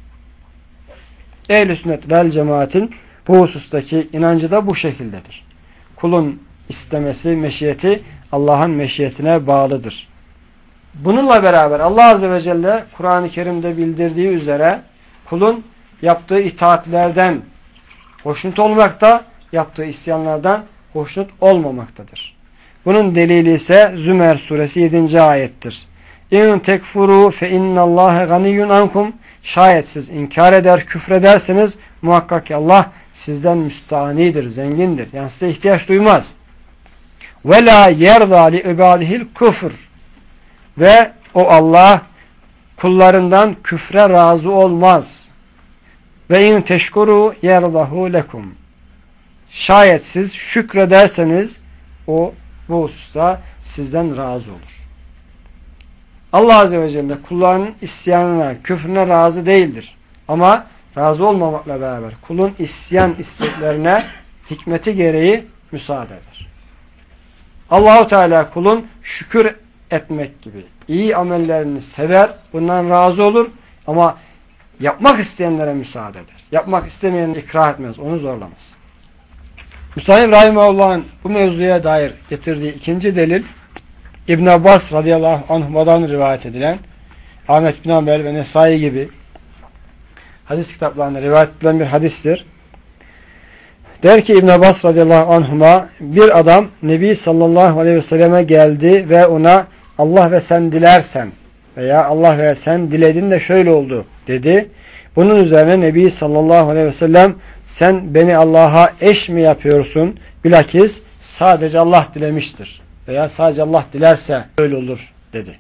Ehl-i sünnet vel cemaatin bu husustaki inancı da bu şekildedir. Kulun istemesi, meşiyeti Allah'ın meşiyetine bağlıdır. Bununla beraber Allah Azze ve Celle Kur'an-ı Kerim'de bildirdiği üzere kulun yaptığı itaatlerden hoşnut olmakta, yaptığı isyanlardan hoşnut olmamaktadır. Bunun delili ise Zümer suresi 7. ayettir. İn tekfuru fe innallâhe ganiyyun ankum. Şayet siz inkar eder, küfrederseniz muhakkak ki Allah sizden müstahanidir, zengindir. Yani size ihtiyaç duymaz. Ve la yerda li ibadihil küfür. Ve o Allah kullarından küfre razı olmaz. Ve in teşkuru yerdahu lekum. Şayet siz şükrederseniz o bu hususta sizden razı olur. Allah Azze ve Celle kullarının isyanına, küfrüne razı değildir. Ama razı olmamakla beraber kulun isyan isteklerine hikmeti gereği müsaade eder. Allah-u Teala kulun şükür etmek gibi iyi amellerini sever, bundan razı olur ama yapmak isteyenlere müsaade eder. Yapmak istemeyenleri ikrah etmez, onu zorlamaz. Müsannif Rahimahullah'ın bu mevzuya dair getirdiği ikinci delil İbn Abbas radıyallahu anhuma'dan rivayet edilen Ahmet bin Hanbel ve Nesai gibi hadis kitaplarında rivayet edilen bir hadistir. Der ki İbn Abbas radıyallahu anhuma, bir adam Nebi sallallahu aleyhi ve selleme geldi ve ona Allah ve sen dilersen veya Allah ve sen diledin de şöyle oldu dedi. Bunun üzerine Nebi sallallahu aleyhi ve sellem sen beni Allah'a eş mi yapıyorsun? Bilakis sadece Allah dilemiştir veya sadece Allah dilerse öyle olur dedi.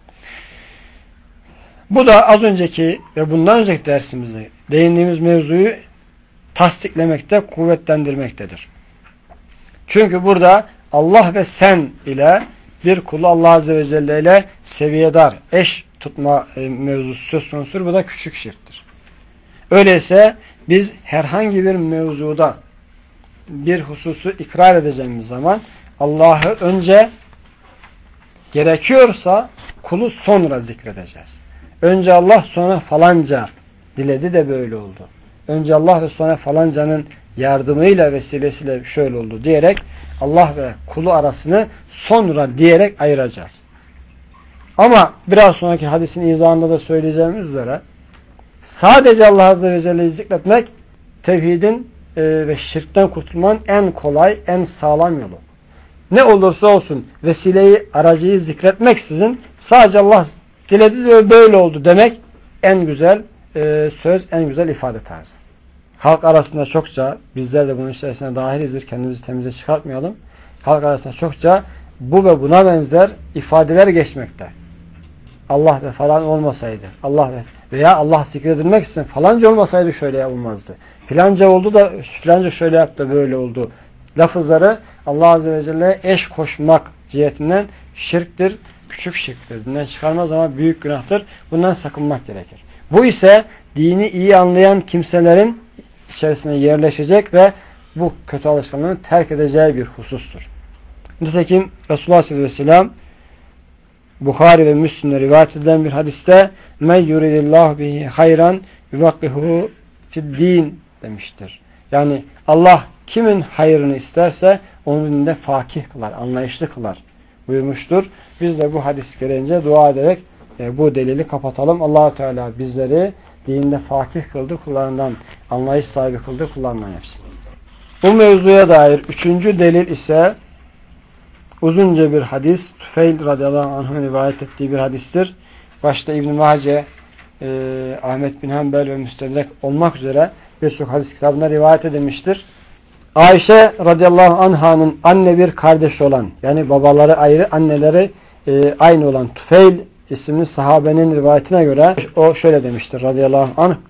Bu da az önceki ve bundan önceki dersimizde değindiğimiz mevzuyu tasdiklemekte, kuvvetlendirmektedir. Çünkü burada Allah ve sen ile bir kulu Allah Azze ve Celle ile seviyedar, eş tutma mevzusu söz konusudur. Bu da küçük şirktir. Öyleyse biz herhangi bir mevzuda bir hususu ikrar edeceğimiz zaman Allah'ı önce, gerekiyorsa kulu sonra zikredeceğiz. Önce Allah sonra falanca diledi de böyle oldu. Önce Allah ve sonra falancanın yardımıyla vesilesiyle şöyle oldu diyerek Allah ve kulu arasını sonra diyerek ayıracağız. Ama biraz sonraki hadisin izahında da söyleyeceğimiz üzere sadece Allah Azze ve Celle'yi zikretmek tevhidin ve şirkten kurtulmanın en kolay, en sağlam yolu. Ne olursa olsun vesileyi, aracıyı zikretmeksizin sadece Allah diledi ve böyle oldu demek en güzel söz, en güzel ifade tarzı. Halk arasında çokça, bizler de bunun içerisine dahilizdir, kendimizi temize çıkartmayalım. Halk arasında çokça bu ve buna benzer ifadeler geçmekte. Allah ve falan olmasaydı, Allah veya Allah zikredilmek için falanca olmasaydı şöyle yapılmazdı. Filanca oldu da filanca şöyle yaptı, böyle oldu. Lafızları Allah Azze ve Celle'ye eş koşmak cihetinden şirktir, küçük şirktir. Dinden çıkarmaz ama büyük günahtır. Bundan sakınmak gerekir. Bu ise dini iyi anlayan kimselerin içerisine yerleşecek ve bu kötü alışkanlığı terk edeceği bir husustur. Nitekim Resulullah sallallahu aleyhi ve sellem Bukhari ve Müslim'de rivayet edilen bir hadiste men yuridillahu bihi hayran yuvakkihu fi'd-din demiştir. Yani Allah kimin hayrını isterse onun dininde fakih kılar, anlayışlı kılar buyurmuştur. Biz de bu hadis gereğince dua ederek bu delili kapatalım. Allah-u Teala bizleri dinde fakih kıldı, kullarından anlayış sahibi kıldı, kullarından yapsın. Bu mevzuya dair üçüncü delil ise uzunca bir hadis. Tüfeil radıyallahu anh'ın rivayet ettiği bir hadistir. Başta İbn-i Mace, Ahmet bin Hanbel ve Müstedrek olmak üzere birçok hadis kitabında rivayet edilmiştir. Ayşe radıyallahu anh'ın anne bir kardeşi olan, yani babaları ayrı, anneleri aynı olan Tüfeil isimli sahabenin rivayetine göre o şöyle demiştir radıyallahu anh.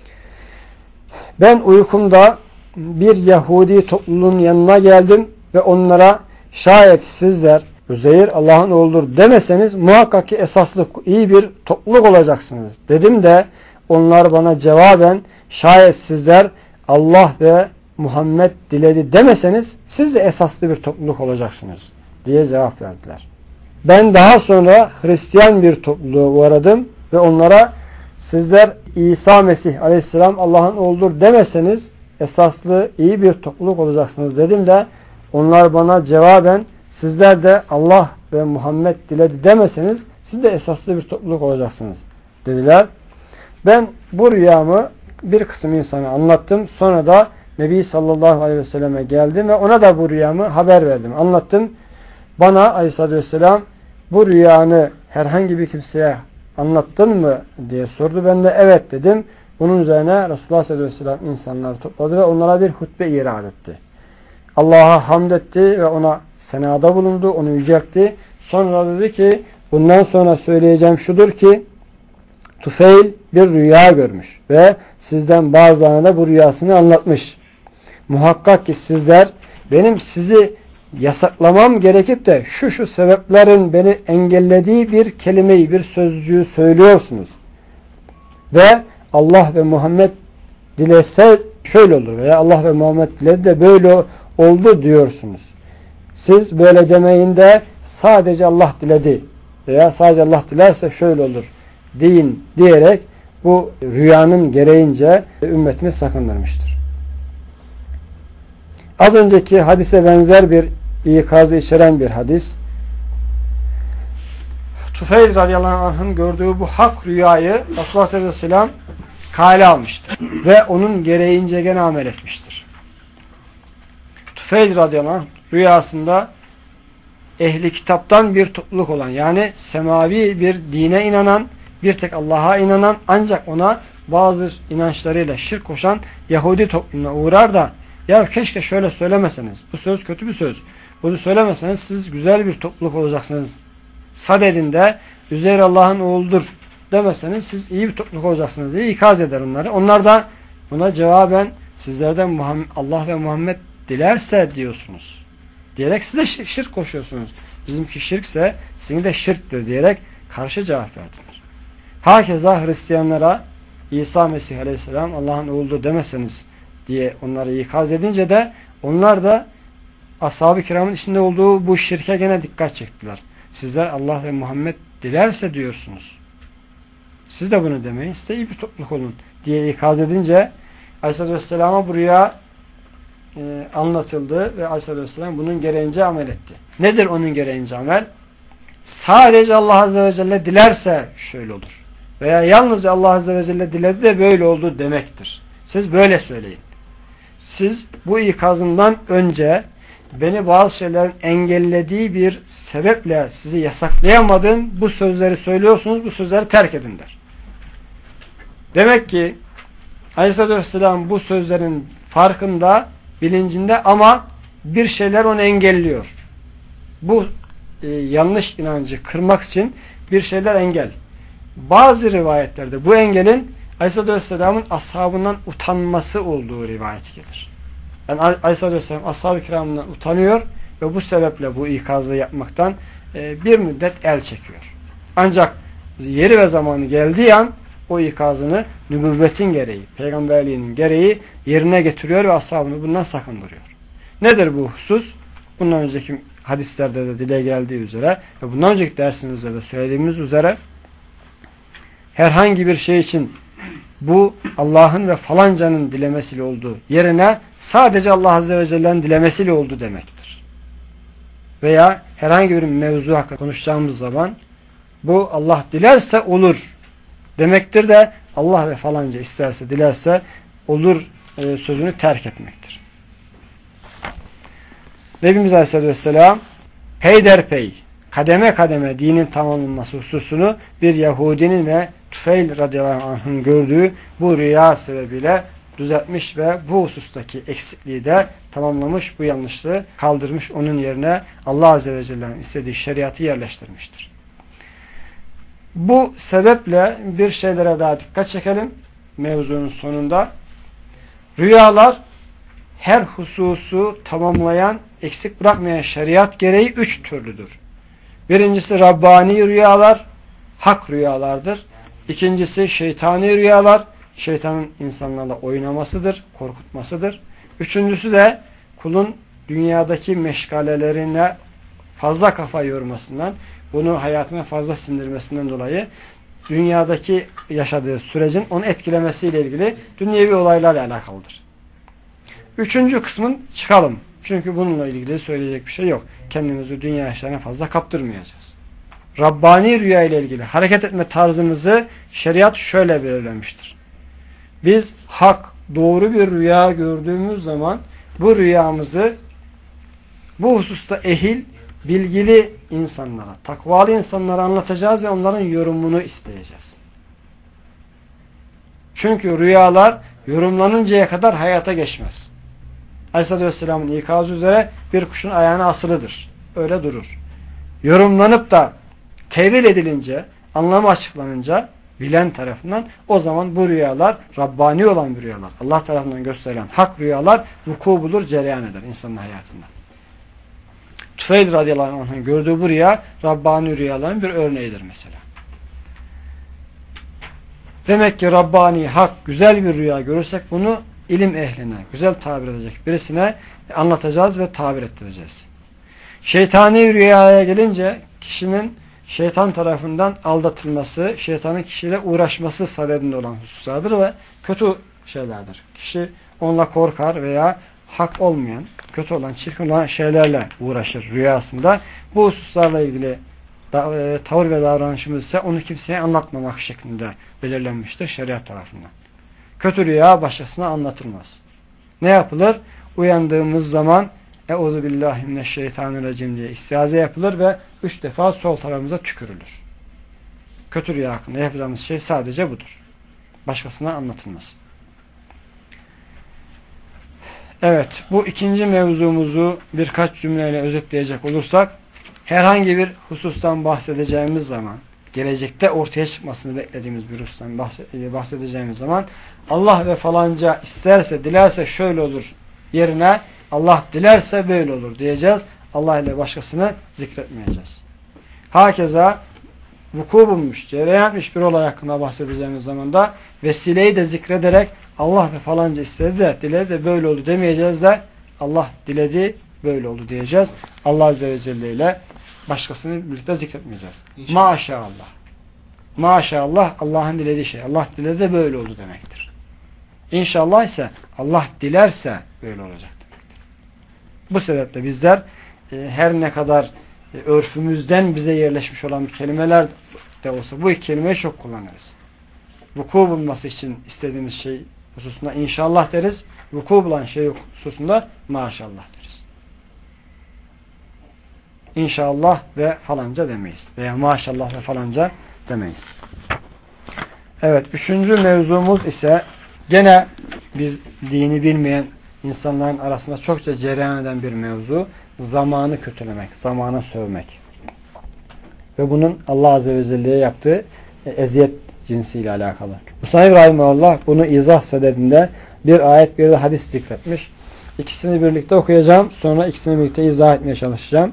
Ben uykumda bir Yahudi topluluğun yanına geldim ve onlara şayet sizler Üzeyr Allah'ın oğludur demeseniz muhakkak ki esaslı iyi bir topluluk olacaksınız dedim de onlar bana cevaben şayet sizler Allah ve Muhammed diledi demeseniz siz de esaslı bir topluluk olacaksınız diye cevap verdiler. Ben daha sonra Hristiyan bir topluluğa uğradım ve onlara sizler İsa Mesih aleyhisselam Allah'ın oğludur demeseniz esaslı iyi bir topluluk olacaksınız dedim de onlar bana cevaben sizler de Allah ve Muhammed diledi demeseniz siz de esaslı bir topluluk olacaksınız dediler. Ben bu rüyamı bir kısım insana anlattım. Sonra da Nebi sallallahu aleyhi ve selleme geldim ve ona da bu rüyamı haber verdim. Anlattım. Bana aleyhissalatü vesselam bu rüyanı herhangi bir kimseye anlattın mı diye sordu. Ben de evet dedim. Bunun üzerine Resulullah sallallahu aleyhi ve sellem insanları topladı ve onlara bir hutbe irad etti. Allah'a hamd etti ve ona senada bulundu, onu yüceltti. Sonra dedi ki bundan sonra söyleyeceğim şudur ki Tüfeil bir rüya görmüş ve sizden bazılarına da bu rüyasını anlatmış. Muhakkak ki sizler benim sizi yasaklamam gerekip de şu sebeplerin beni engellediği bir kelimeyi, bir sözcüğü söylüyorsunuz. Ve Allah ve Muhammed dilese şöyle olur veya Allah ve Muhammed diledi de böyle oldu diyorsunuz. Siz böyle demeyin de sadece Allah diledi veya sadece Allah dilerse şöyle olur deyin diyerek bu rüyanın gereğince ümmetini sakındırmıştır. Az önceki hadise benzer bir ikazı içeren bir hadis. Tüfeil radıyallahu anh'ın gördüğü bu hak rüyayı Resulullah sallallahu aleyhi ve sellem kale almıştır. Ve onun gereğince gene amel etmiştir. Tüfeil radıyallahu anh rüyasında ehli kitaptan bir topluluk olan, yani semavi bir dine inanan, bir tek Allah'a inanan ancak ona bazı inançlarıyla şirk koşan Yahudi toplumuna uğrar da, ya keşke şöyle söylemeseniz, bu söz kötü bir söz, bunu söylemeseniz siz güzel bir topluluk olacaksınız sadedinde, Üzeyr Allah'ın oğludur demeseniz siz iyi bir topluluk olacaksınız diye ikaz eder onları. Onlar da buna cevaben sizlerden Allah ve Muhammed dilerse diyorsunuz diyerek size şirk koşuyorsunuz. Bizimki şirkse sizin de şirktir diyerek karşı cevap verdiler. Hakeza Hristiyanlara İsa Mesih Aleyhisselam Allah'ın oğludur demeseniz diye onları ikaz edince de onlar da ashab-ı kiramın içinde olduğu bu şirke gene dikkat çektiler. Sizler Allah ve Muhammed dilerse diyorsunuz. Siz de bunu demeyin. Siz de iyi bir topluluk olun diye ikaz edince Aleyhisselatü Vesselam'a bu rüya anlatıldı ve Aleyhisselatü Vesselam bunun gereğince amel etti. Nedir onun gereğince amel? Sadece Allah Azze ve Celle dilerse şöyle olur. Veya yalnızca Allah Azze ve Celle diledi de böyle oldu demektir. Siz böyle söyleyin. Siz bu ikazından önce beni bazı şeylerin engellediği bir sebeple sizi yasaklayamadığım bu sözleri söylüyorsunuz, bu sözleri terk edin der. Demek ki Aleyhisselatü Vesselam bu sözlerin farkında, bilincinde ama bir şeyler onu engelliyor. Bu yanlış inancı kırmak için bir şeyler engel. Bazı rivayetlerde bu engelin Aleyhisselatü Vesselam'ın ashabından utanması olduğu rivayeti gelir. Yani Aleyhisselatü Vesselam ashab-ı kiramından utanıyor ve bu sebeple bu ikazı yapmaktan bir müddet el çekiyor. Ancak yeri ve zamanı geldiği an o ikazını nübüvvetin gereği, peygamberliğinin gereği yerine getiriyor ve ashabını bundan sakındırıyor. Nedir bu husus? Bundan önceki hadislerde de dile geldiği üzere ve bundan önceki dersimizde de söylediğimiz üzere herhangi bir şey için bu Allah'ın ve falancanın dilemesiyle olduğu yerine sadece Allah Azze ve Celle'nin dilemesiyle oldu demektir. Veya herhangi bir mevzu hakkında konuşacağımız zaman bu Allah dilerse olur demektir de Allah ve falanca isterse dilerse olur sözünü terk etmektir. Nebimiz Aleyhisselatü Vesselam peyderpey kademe kademe dinin tamamlanması hususunu bir Yahudinin ve Tüfeil radıyallahu anh'ın gördüğü bu rüya sebebiyle düzeltmiş ve bu husustaki eksikliği de tamamlamış, bu yanlışlığı kaldırmış, onun yerine Allah Azze ve Celle'nin istediği şeriatı yerleştirmiştir. Bu sebeple bir şeylere daha dikkat çekelim mevzunun sonunda. Rüyalar her hususu tamamlayan, eksik bırakmayan şeriat gereği 3 türlüdür. Birincisi Rabbani rüyalar, hak rüyalardır. İkincisi şeytani rüyalar, şeytanın insanlarla oynamasıdır, korkutmasıdır. Üçüncüsü de kulun dünyadaki meşgalelerine fazla kafa yormasından, bunu hayatına fazla sindirmesinden dolayı dünyadaki yaşadığı sürecin onu etkilemesiyle ilgili dünyevi olaylarla alakalıdır. Üçüncü kısmın çıkalım. Çünkü bununla ilgili söyleyecek bir şey yok. Kendimizi dünya yaşlarına fazla kaptırmayacağız. Rabbani rüya ile ilgili hareket etme tarzımızı şeriat şöyle belirlemiştir. Biz hak, doğru bir rüya gördüğümüz zaman bu rüyamızı bu hususta ehil, bilgili insanlara, takvalı insanlara anlatacağız ve onların yorumunu isteyeceğiz. Çünkü rüyalar yorumlanıncaya kadar hayata geçmez. Aleyhisselatü Vesselam'ın ikazı üzere bir kuşun ayağına asılıdır. Öyle durur. Yorumlanıp da tevil edilince, anlamı açıklanınca bilen tarafından o zaman bu rüyalar Rabbani olan bir rüyalar. Allah tarafından gösterilen hak rüyalar vuku bulur, cereyan eder insanın hayatında. Tüfeil radıyallahu anh'ın gördüğü bu rüya Rabbani rüyaların bir örneğidir mesela. Demek ki Rabbani, hak, güzel bir rüya görürsek bunu ilim ehline, güzel tabir edecek birisine anlatacağız ve tabir ettireceğiz. Şeytani rüyaya gelince kişinin şeytan tarafından aldatılması, şeytanın kişiyle uğraşması sadedinde olan hususlardır ve kötü şeylerdir. Kişi onunla korkar veya hak olmayan, kötü olan, çirkin olan şeylerle uğraşır rüyasında. Bu hususlarla ilgili tavır ve davranışımız ise onu kimseye anlatmamak şeklinde belirlenmiştir şeriat tarafından. Kötü rüya başkasına anlatılmaz. Ne yapılır? Uyandığımız zaman Euzu billahi mineşşeytanirracim diye istiaze yapılır ve 3 defa sol tarafımıza tükürülür. Kötü rüya hakkında yapacağımız şey sadece budur. Başkasına anlatılmaz. Evet, bu ikinci mevzumuzu birkaç cümleyle özetleyecek olursak, herhangi bir husustan bahsedeceğimiz zaman, gelecekte ortaya çıkmasını beklediğimiz bir husustan bahsedeceğimiz zaman, Allah ve falanca isterse, dilerse şöyle olur yerine, Allah dilerse böyle olur diyeceğiz. Allah ile başkasını zikretmeyeceğiz. Hakeza vuku bulmuş, cereyan etmiş bir olay hakkında bahsedeceğimiz zaman da vesileyi de zikrederek Allah ve falanca istedi de diledi de böyle oldu demeyeceğiz de Allah diledi böyle oldu diyeceğiz. Allah Azze ve Celle ile başkasını birlikte zikretmeyeceğiz. Maşallah. Maşallah Allah'ın dilediği şey. Allah diledi de böyle oldu demektir. İnşallah ise Allah dilerse böyle olacak demektir. Bu sebeple bizler her ne kadar örfümüzden bize yerleşmiş olan kelimeler de olsa bu iki kelimeyi çok kullanırız. Vuku bulması için istediğimiz şey hususunda inşallah deriz. Vuku bulan şey hususunda maşallah deriz. İnşallah ve falanca demeyiz. Veya maşallah ve falanca demeyiz. Evet, üçüncü mevzumuz ise gene biz dini bilmeyen insanların arasında çokça cereyan eden bir mevzu. Zamanı kötülemek, zamanı sövmek. Ve bunun Allah Azze ve Celle'ye yaptığı eziyet cinsiyle alakalı. Musa'nın Rahimahullah bunu izah sededinde bir ayet bir de hadis zikretmiş. İkisini birlikte okuyacağım. Sonra ikisini birlikte izah etmeye çalışacağım.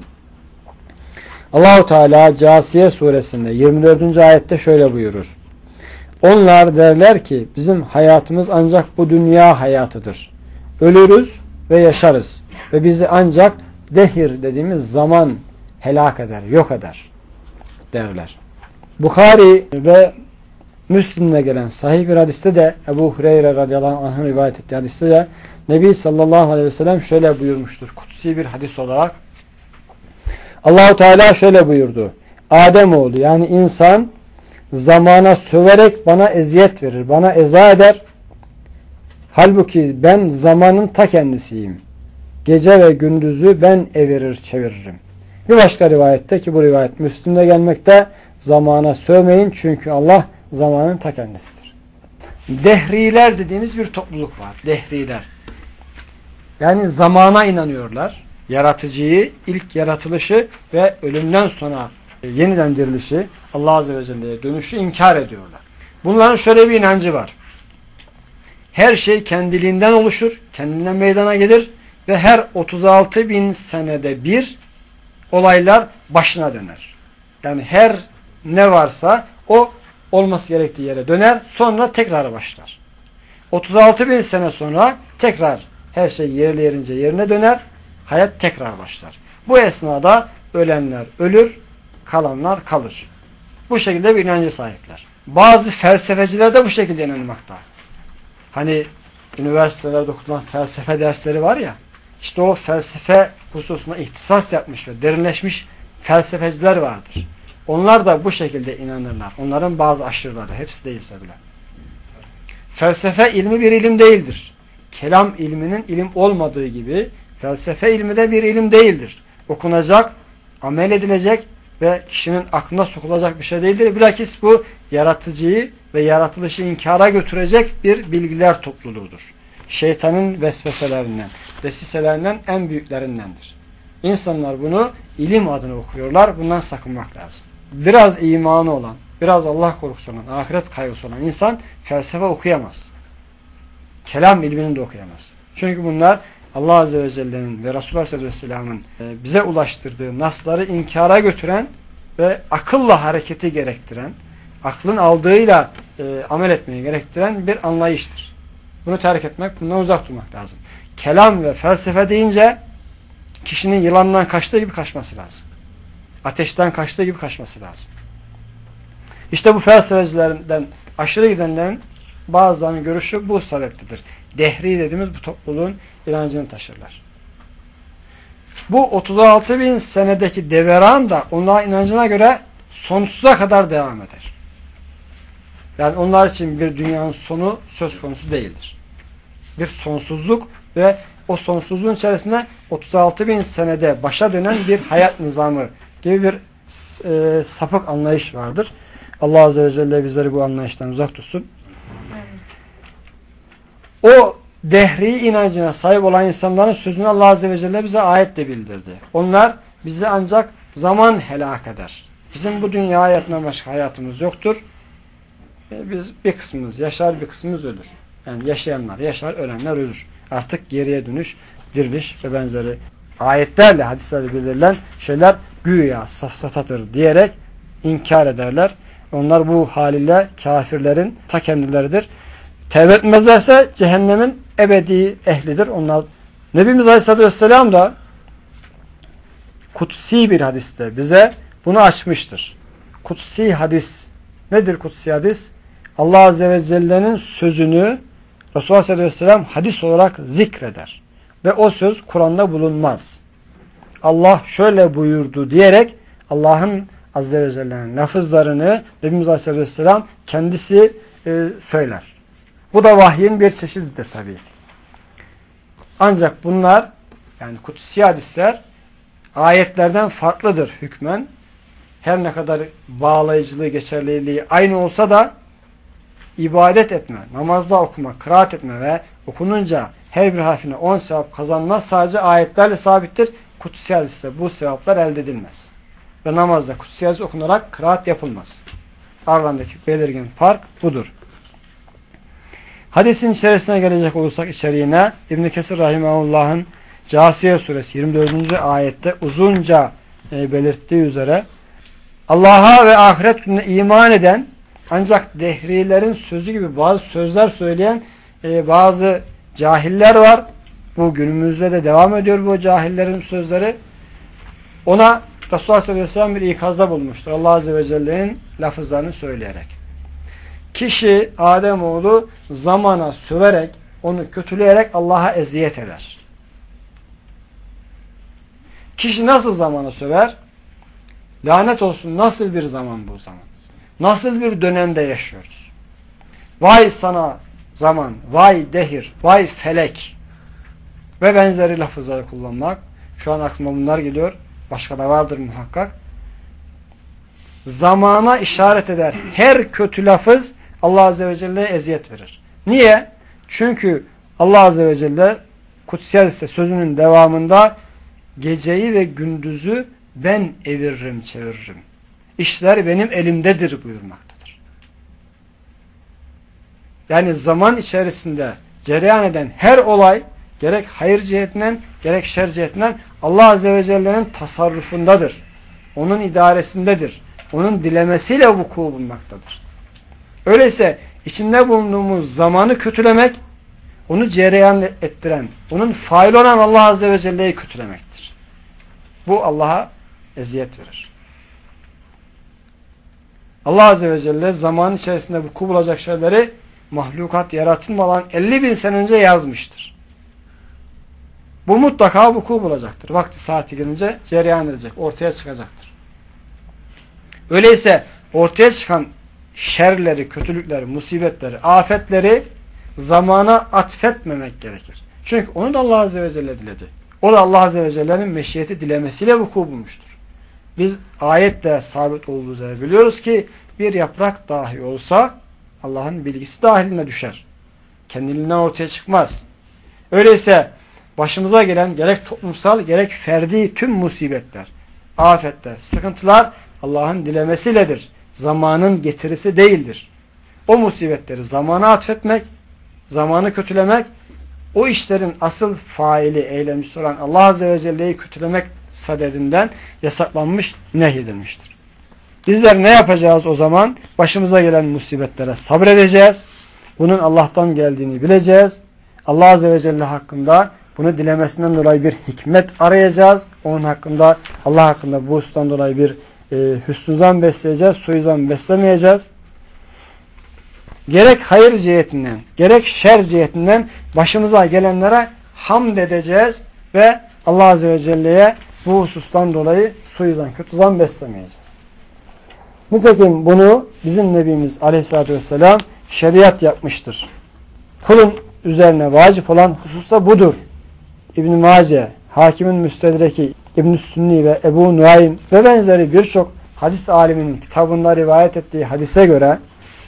Allah-u Teala Câsiye suresinde 24. ayette şöyle buyurur. Onlar derler ki bizim hayatımız ancak bu dünya hayatıdır. Ölürüz ve yaşarız. Ve bizi ancak dehir dediğimiz zaman helak eder, yok eder derler. Bukhari ve Müslim'de gelen sahih bir hadiste de Ebu Hureyre radıyallahu anh'ın rivayet ettiği hadiste de Nebi sallallahu aleyhi ve sellem şöyle buyurmuştur. Kutsi bir hadis olarak Allah-u Teala şöyle buyurdu. Ademoğlu yani insan zamana söverek bana eziyet verir, bana eza eder. Halbuki ben zamanın ta kendisiyim. Gece ve gündüzü ben evirir çeviririm. Bir başka rivayette ki bu rivayet Müslim'de gelmekte zamana sövmeyin çünkü Allah zamanın ta kendisidir. Dehriler dediğimiz bir topluluk var. Dehriler. Yani zamana inanıyorlar. Yaratıcıyı, ilk yaratılışı ve ölümden sonra yeniden dirilişi, Allah Azze ve Celle'ye dönüşü inkar ediyorlar. Bunların şöyle bir inancı var. Her şey kendiliğinden oluşur, kendinden meydana gelir ve her 36 bin senede bir olaylar başına döner. Yani her ne varsa o olması gerektiği yere döner, sonra tekrar başlar. 36 bin sene sonra tekrar her şey yerli yerince yerine döner, hayat tekrar başlar. Bu esnada ölenler ölür, kalanlar kalır. Bu şekilde bir inancı sahipler. Bazı felsefeciler de bu şekilde inanmakta. Hani üniversitelerde okutulan felsefe dersleri var ya, işte o felsefe hususuna ihtisas yapmış ve derinleşmiş felsefeciler vardır. Onlar da bu şekilde inanırlar. Onların bazı aşırıları, hepsi değilse bile. Felsefe ilmi bir ilim değildir. Kelam ilminin ilim olmadığı gibi felsefe ilmi de bir ilim değildir. Okunacak, amel edilecek ve kişinin aklına sokulacak bir şey değildir. Bilakis bu yaratıcıyı ve yaratılışı inkara götürecek bir bilgiler topluluğudur. Şeytanın vesveselerinden, desiselerinden en büyüklerindendir. İnsanlar bunu ilim adına okuyorlar. Bundan sakınmak lazım. Biraz imanı olan, biraz Allah korkusu olan, ahiret kaygısı olan insan felsefe okuyamaz. Kelam ilmini de okuyamaz. Çünkü bunlar Allah Azze ve Celle'nin ve Resulullah Sallallahu Aleyhi ve Sellem'in bize ulaştırdığı nasları inkara götüren ve akılla hareketi gerektiren, aklın aldığıyla amel etmeyi gerektiren bir anlayıştır. Bunu terk etmek, bundan uzak durmak lazım. Kelam ve felsefe deyince kişinin yılandan kaçtığı gibi kaçması lazım. Ateşten kaçtığı gibi kaçması lazım. İşte bu felsefecilerden aşırı gidenlerin bazılarının görüşü bu sebeptedir. Dehri dediğimiz bu topluluğun inancını taşırlar. Bu 36 bin senedeki deveran da onların inancına göre sonsuza kadar devam eder. Yani onlar için bir dünyanın sonu söz konusu değildir. Bir sonsuzluk ve o sonsuzluğun içerisinde 36 bin senede başa dönen bir hayat nizamı gibi bir sapık anlayış vardır. Allah Azze ve Celle bizleri bu anlayıştan uzak tutsun. O dehri inancına sahip olan insanların sözünü Allah Azze ve Celle bize ayetle bildirdi. Onlar bizi ancak zaman helak eder. Bizim bu dünya hayatından başka hayatımız yoktur. Biz bir kısmımız yaşar, bir kısmımız ölür. Yani yaşayanlar yaşar, ölenler ölür. Artık geriye dönüş, diriliş ve benzeri ayetlerle, hadislerle bildirilen şeyler güya safsatadır diyerek inkar ederler. Onlar bu haliyle kafirlerin ta kendileridir. Tevbe etmezlerse cehennemin ebedi ehlidir. Onlar Nebimiz Aleyhisselatü Vesselam da kutsi bir hadiste bize bunu açmıştır. Kutsi hadis nedir kutsi hadis? Allah Azze ve Celle'nin sözünü Resulullah Aleyhisselatü Vesselam hadis olarak zikreder. Ve o söz Kur'an'da bulunmaz. Allah şöyle buyurdu diyerek Allah'ın Azze ve Celle'nin lafızlarını Nebimiz Aleyhisselatü Vesselam kendisi söyler. Bu da vahyin bir çeşididir tabii ki. Ancak bunlar yani kutsi hadisler ayetlerden farklıdır hükmen. Her ne kadar bağlayıcılığı, geçerliliği aynı olsa da ibadet etme, namazda okuma, kıraat etme ve okununca her bir harfine 10 sevap kazanma sadece ayetlerle sabittir. Kutsi hadiste bu sevaplar elde edilmez. Ve namazda kutsi hadis okunarak kıraat yapılmaz. Aralarındaki belirgin fark budur. Hadisin içerisine gelecek olursak içeriğine İbn Kesir Rahimahullah'ın Câsiye suresi 24. ayette uzunca belirttiği üzere Allah'a ve ahiret gününe iman eden ancak dehrilerin sözü gibi bazı sözler söyleyen bazı cahiller var. Bu günümüzde de devam ediyor bu cahillerin sözleri. Ona Resulullah sallallahu aleyhi ve sellem bir ikazda bulmuştur. Allah Azze ve Celle'nin lafızlarını söyleyerek. Kişi Ademoğlu zamana söverek, onu kötüleyerek Allah'a eziyet eder. Kişi nasıl zamana söver? Lanet olsun nasıl bir zaman bu zaman? Nasıl bir dönemde yaşıyoruz? Vay sana zaman, vay dehir, vay felek ve benzeri lafızları kullanmak. Şu an aklıma bunlar geliyor. Başka da vardır muhakkak. Zamana işaret eder. Her kötü lafız Allah Azze ve Celle'ye eziyet verir. Niye? Çünkü Allah Azze ve Celle Kutsi hadiste sözünün devamında geceyi ve gündüzü ben eviririm, çeviririm. İşler benim elimdedir buyurmaktadır. Yani zaman içerisinde cereyan eden her olay gerek hayır cihetinden gerek şer cihetinden Allah Azze ve Celle'nin tasarrufundadır. Onun idaresindedir. Onun dilemesiyle vuku bulmaktadır. Öyleyse içinde bulunduğumuz zamanı kötülemek, onu cereyan ettiren, onun fail olan Allah Azze ve Celle'yi kötülemektir. Bu Allah'a eziyet verir. Allah Azze ve Celle zaman içerisinde vuku bulacak şeyleri mahlukat yaratılmadan 50.000 sene önce yazmıştır. Bu mutlaka vuku bulacaktır. Vakti saati gelince cereyan edecek, ortaya çıkacaktır. Öyleyse ortaya çıkan şerleri, kötülükleri, musibetleri, afetleri zamana atfetmemek gerekir. Çünkü onu da Allah Azze ve Celle diledi. O da Allah Azze ve Celle'nin meşiyeti dilemesiyle vuku bulmuştur. Biz ayetle sabit olduğu üzere biliyoruz ki bir yaprak dahi olsa Allah'ın bilgisi dahiline düşer. Kendiliğinden ortaya çıkmaz. Öyleyse başımıza gelen gerek toplumsal gerek ferdi tüm musibetler, afetler, sıkıntılar Allah'ın dilemesiyledir. Zamanın getirisi değildir. O musibetleri zamana atfetmek, zamanı kötülemek, o işlerin asıl faili, eylemcisi olan Allah Azze ve Celle'yi kötülemek sadedinden yasaklanmış, nehyedilmiştir. Bizler ne yapacağız o zaman? Başımıza gelen musibetlere sabredeceğiz. Bunun Allah'tan geldiğini bileceğiz. Allah Azze ve Celle hakkında bunu dilemesinden dolayı bir hikmet arayacağız. Onun hakkında, Allah hakkında bu husustan dolayı bir hüsnü zan besleyeceğiz, suizan beslemeyeceğiz. Gerek hayır cihetinden, gerek şer cihetinden başımıza gelenlere hamd edeceğiz ve Allah Azze ve Celle'ye bu husustan dolayı suizan, kötü zan beslemeyeceğiz. Nitekim bunu bizim Nebimiz Aleyhisselatü Vesselam şeriat yapmıştır. Kulun üzerine vacip olan husus da budur. İbn-i Mace, Hakim'in Müstedreki, İbn-i Sünni ve Ebu Nuaym ve benzeri birçok hadis aliminin kitabında rivayet ettiği hadise göre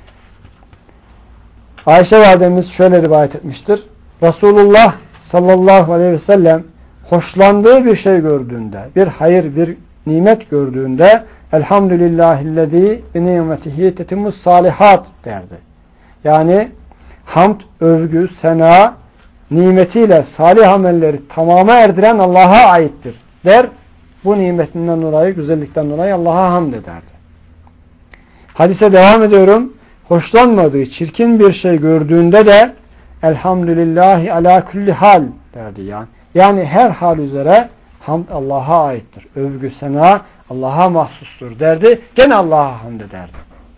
Ayşe validemiz şöyle rivayet etmiştir. Resulullah sallallahu aleyhi ve sellem hoşlandığı bir şey gördüğünde, bir hayır, bir nimet gördüğünde elhamdülillahillezî bi nimetihi tetimmus salihat derdi. Yani hamd, övgü, sena nimetiyle salih amelleri tamama erdiren Allah'a aittir der. Bu nimetinden dolayı, güzellikten dolayı Allah'a hamd ederdi. Hadise devam ediyorum. Hoşlanmadığı, çirkin bir şey gördüğünde de elhamdülillahi ala kulli hal derdi yani. Yani her hal üzere hamd Allah'a aittir. Övgü, sena Allah'a mahsustur derdi. Gene Allah'a hamd ederdi.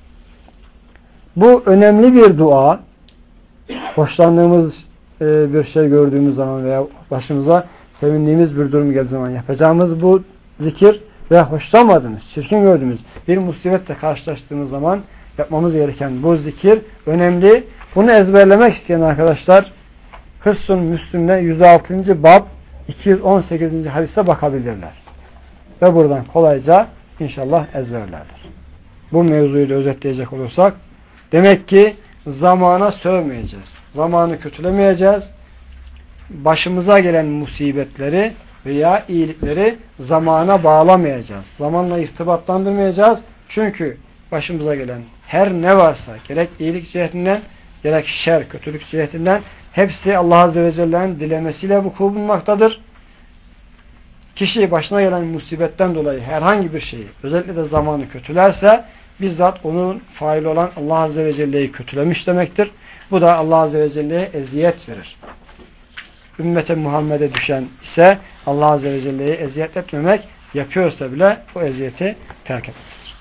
Bu önemli bir dua. Hoşlandığımız bir şey gördüğümüz zaman veya başımıza sevindiğimiz bir durum geldiği zaman yapacağımız bu zikir veya hoşlanmadığımız, çirkin gördüğümüz bir musibetle karşılaştığımız zaman yapmamız gereken bu zikir önemli. Bunu ezberlemek isteyen arkadaşlar Hısn-ı Müslim'de 106. bab 218. hadise bakabilirler. Ve buradan kolayca inşallah ezberlerler. Bu mevzuyu da özetleyecek olursak demek ki zamana sövmeyeceğiz. Zamanı kötülemeyeceğiz. Başımıza gelen musibetleri veya iyilikleri zamana bağlamayacağız. Zamanla irtibatlandırmayacağız. Çünkü başımıza gelen her ne varsa gerek iyilik cihetinden gerek şer, kötülük cihetinden hepsi Allah Azze ve Celle'nin dilemesiyle vuku bulmaktadır. Kişi başına gelen musibetten dolayı herhangi bir şeyi özellikle de zamanı kötülerse bizzat onun faili olan Allah Azze ve Celle'yi kötülemiş demektir. Bu da Allah Azze ve Celle'ye eziyet verir. Ümmete Muhammed'e düşen ise Allah Azze ve Celle'ye eziyet etmemek, yapıyorsa bile o eziyeti terk etmektir.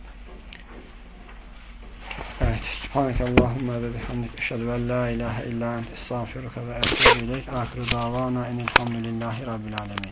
Evet. Subhanekallahumma ve bihamdik. Eşhedü en la ilahe illa ente estağfiruke ve etûbü ileyk. Ahiru davana enelhamdülillahi rabbil alemin.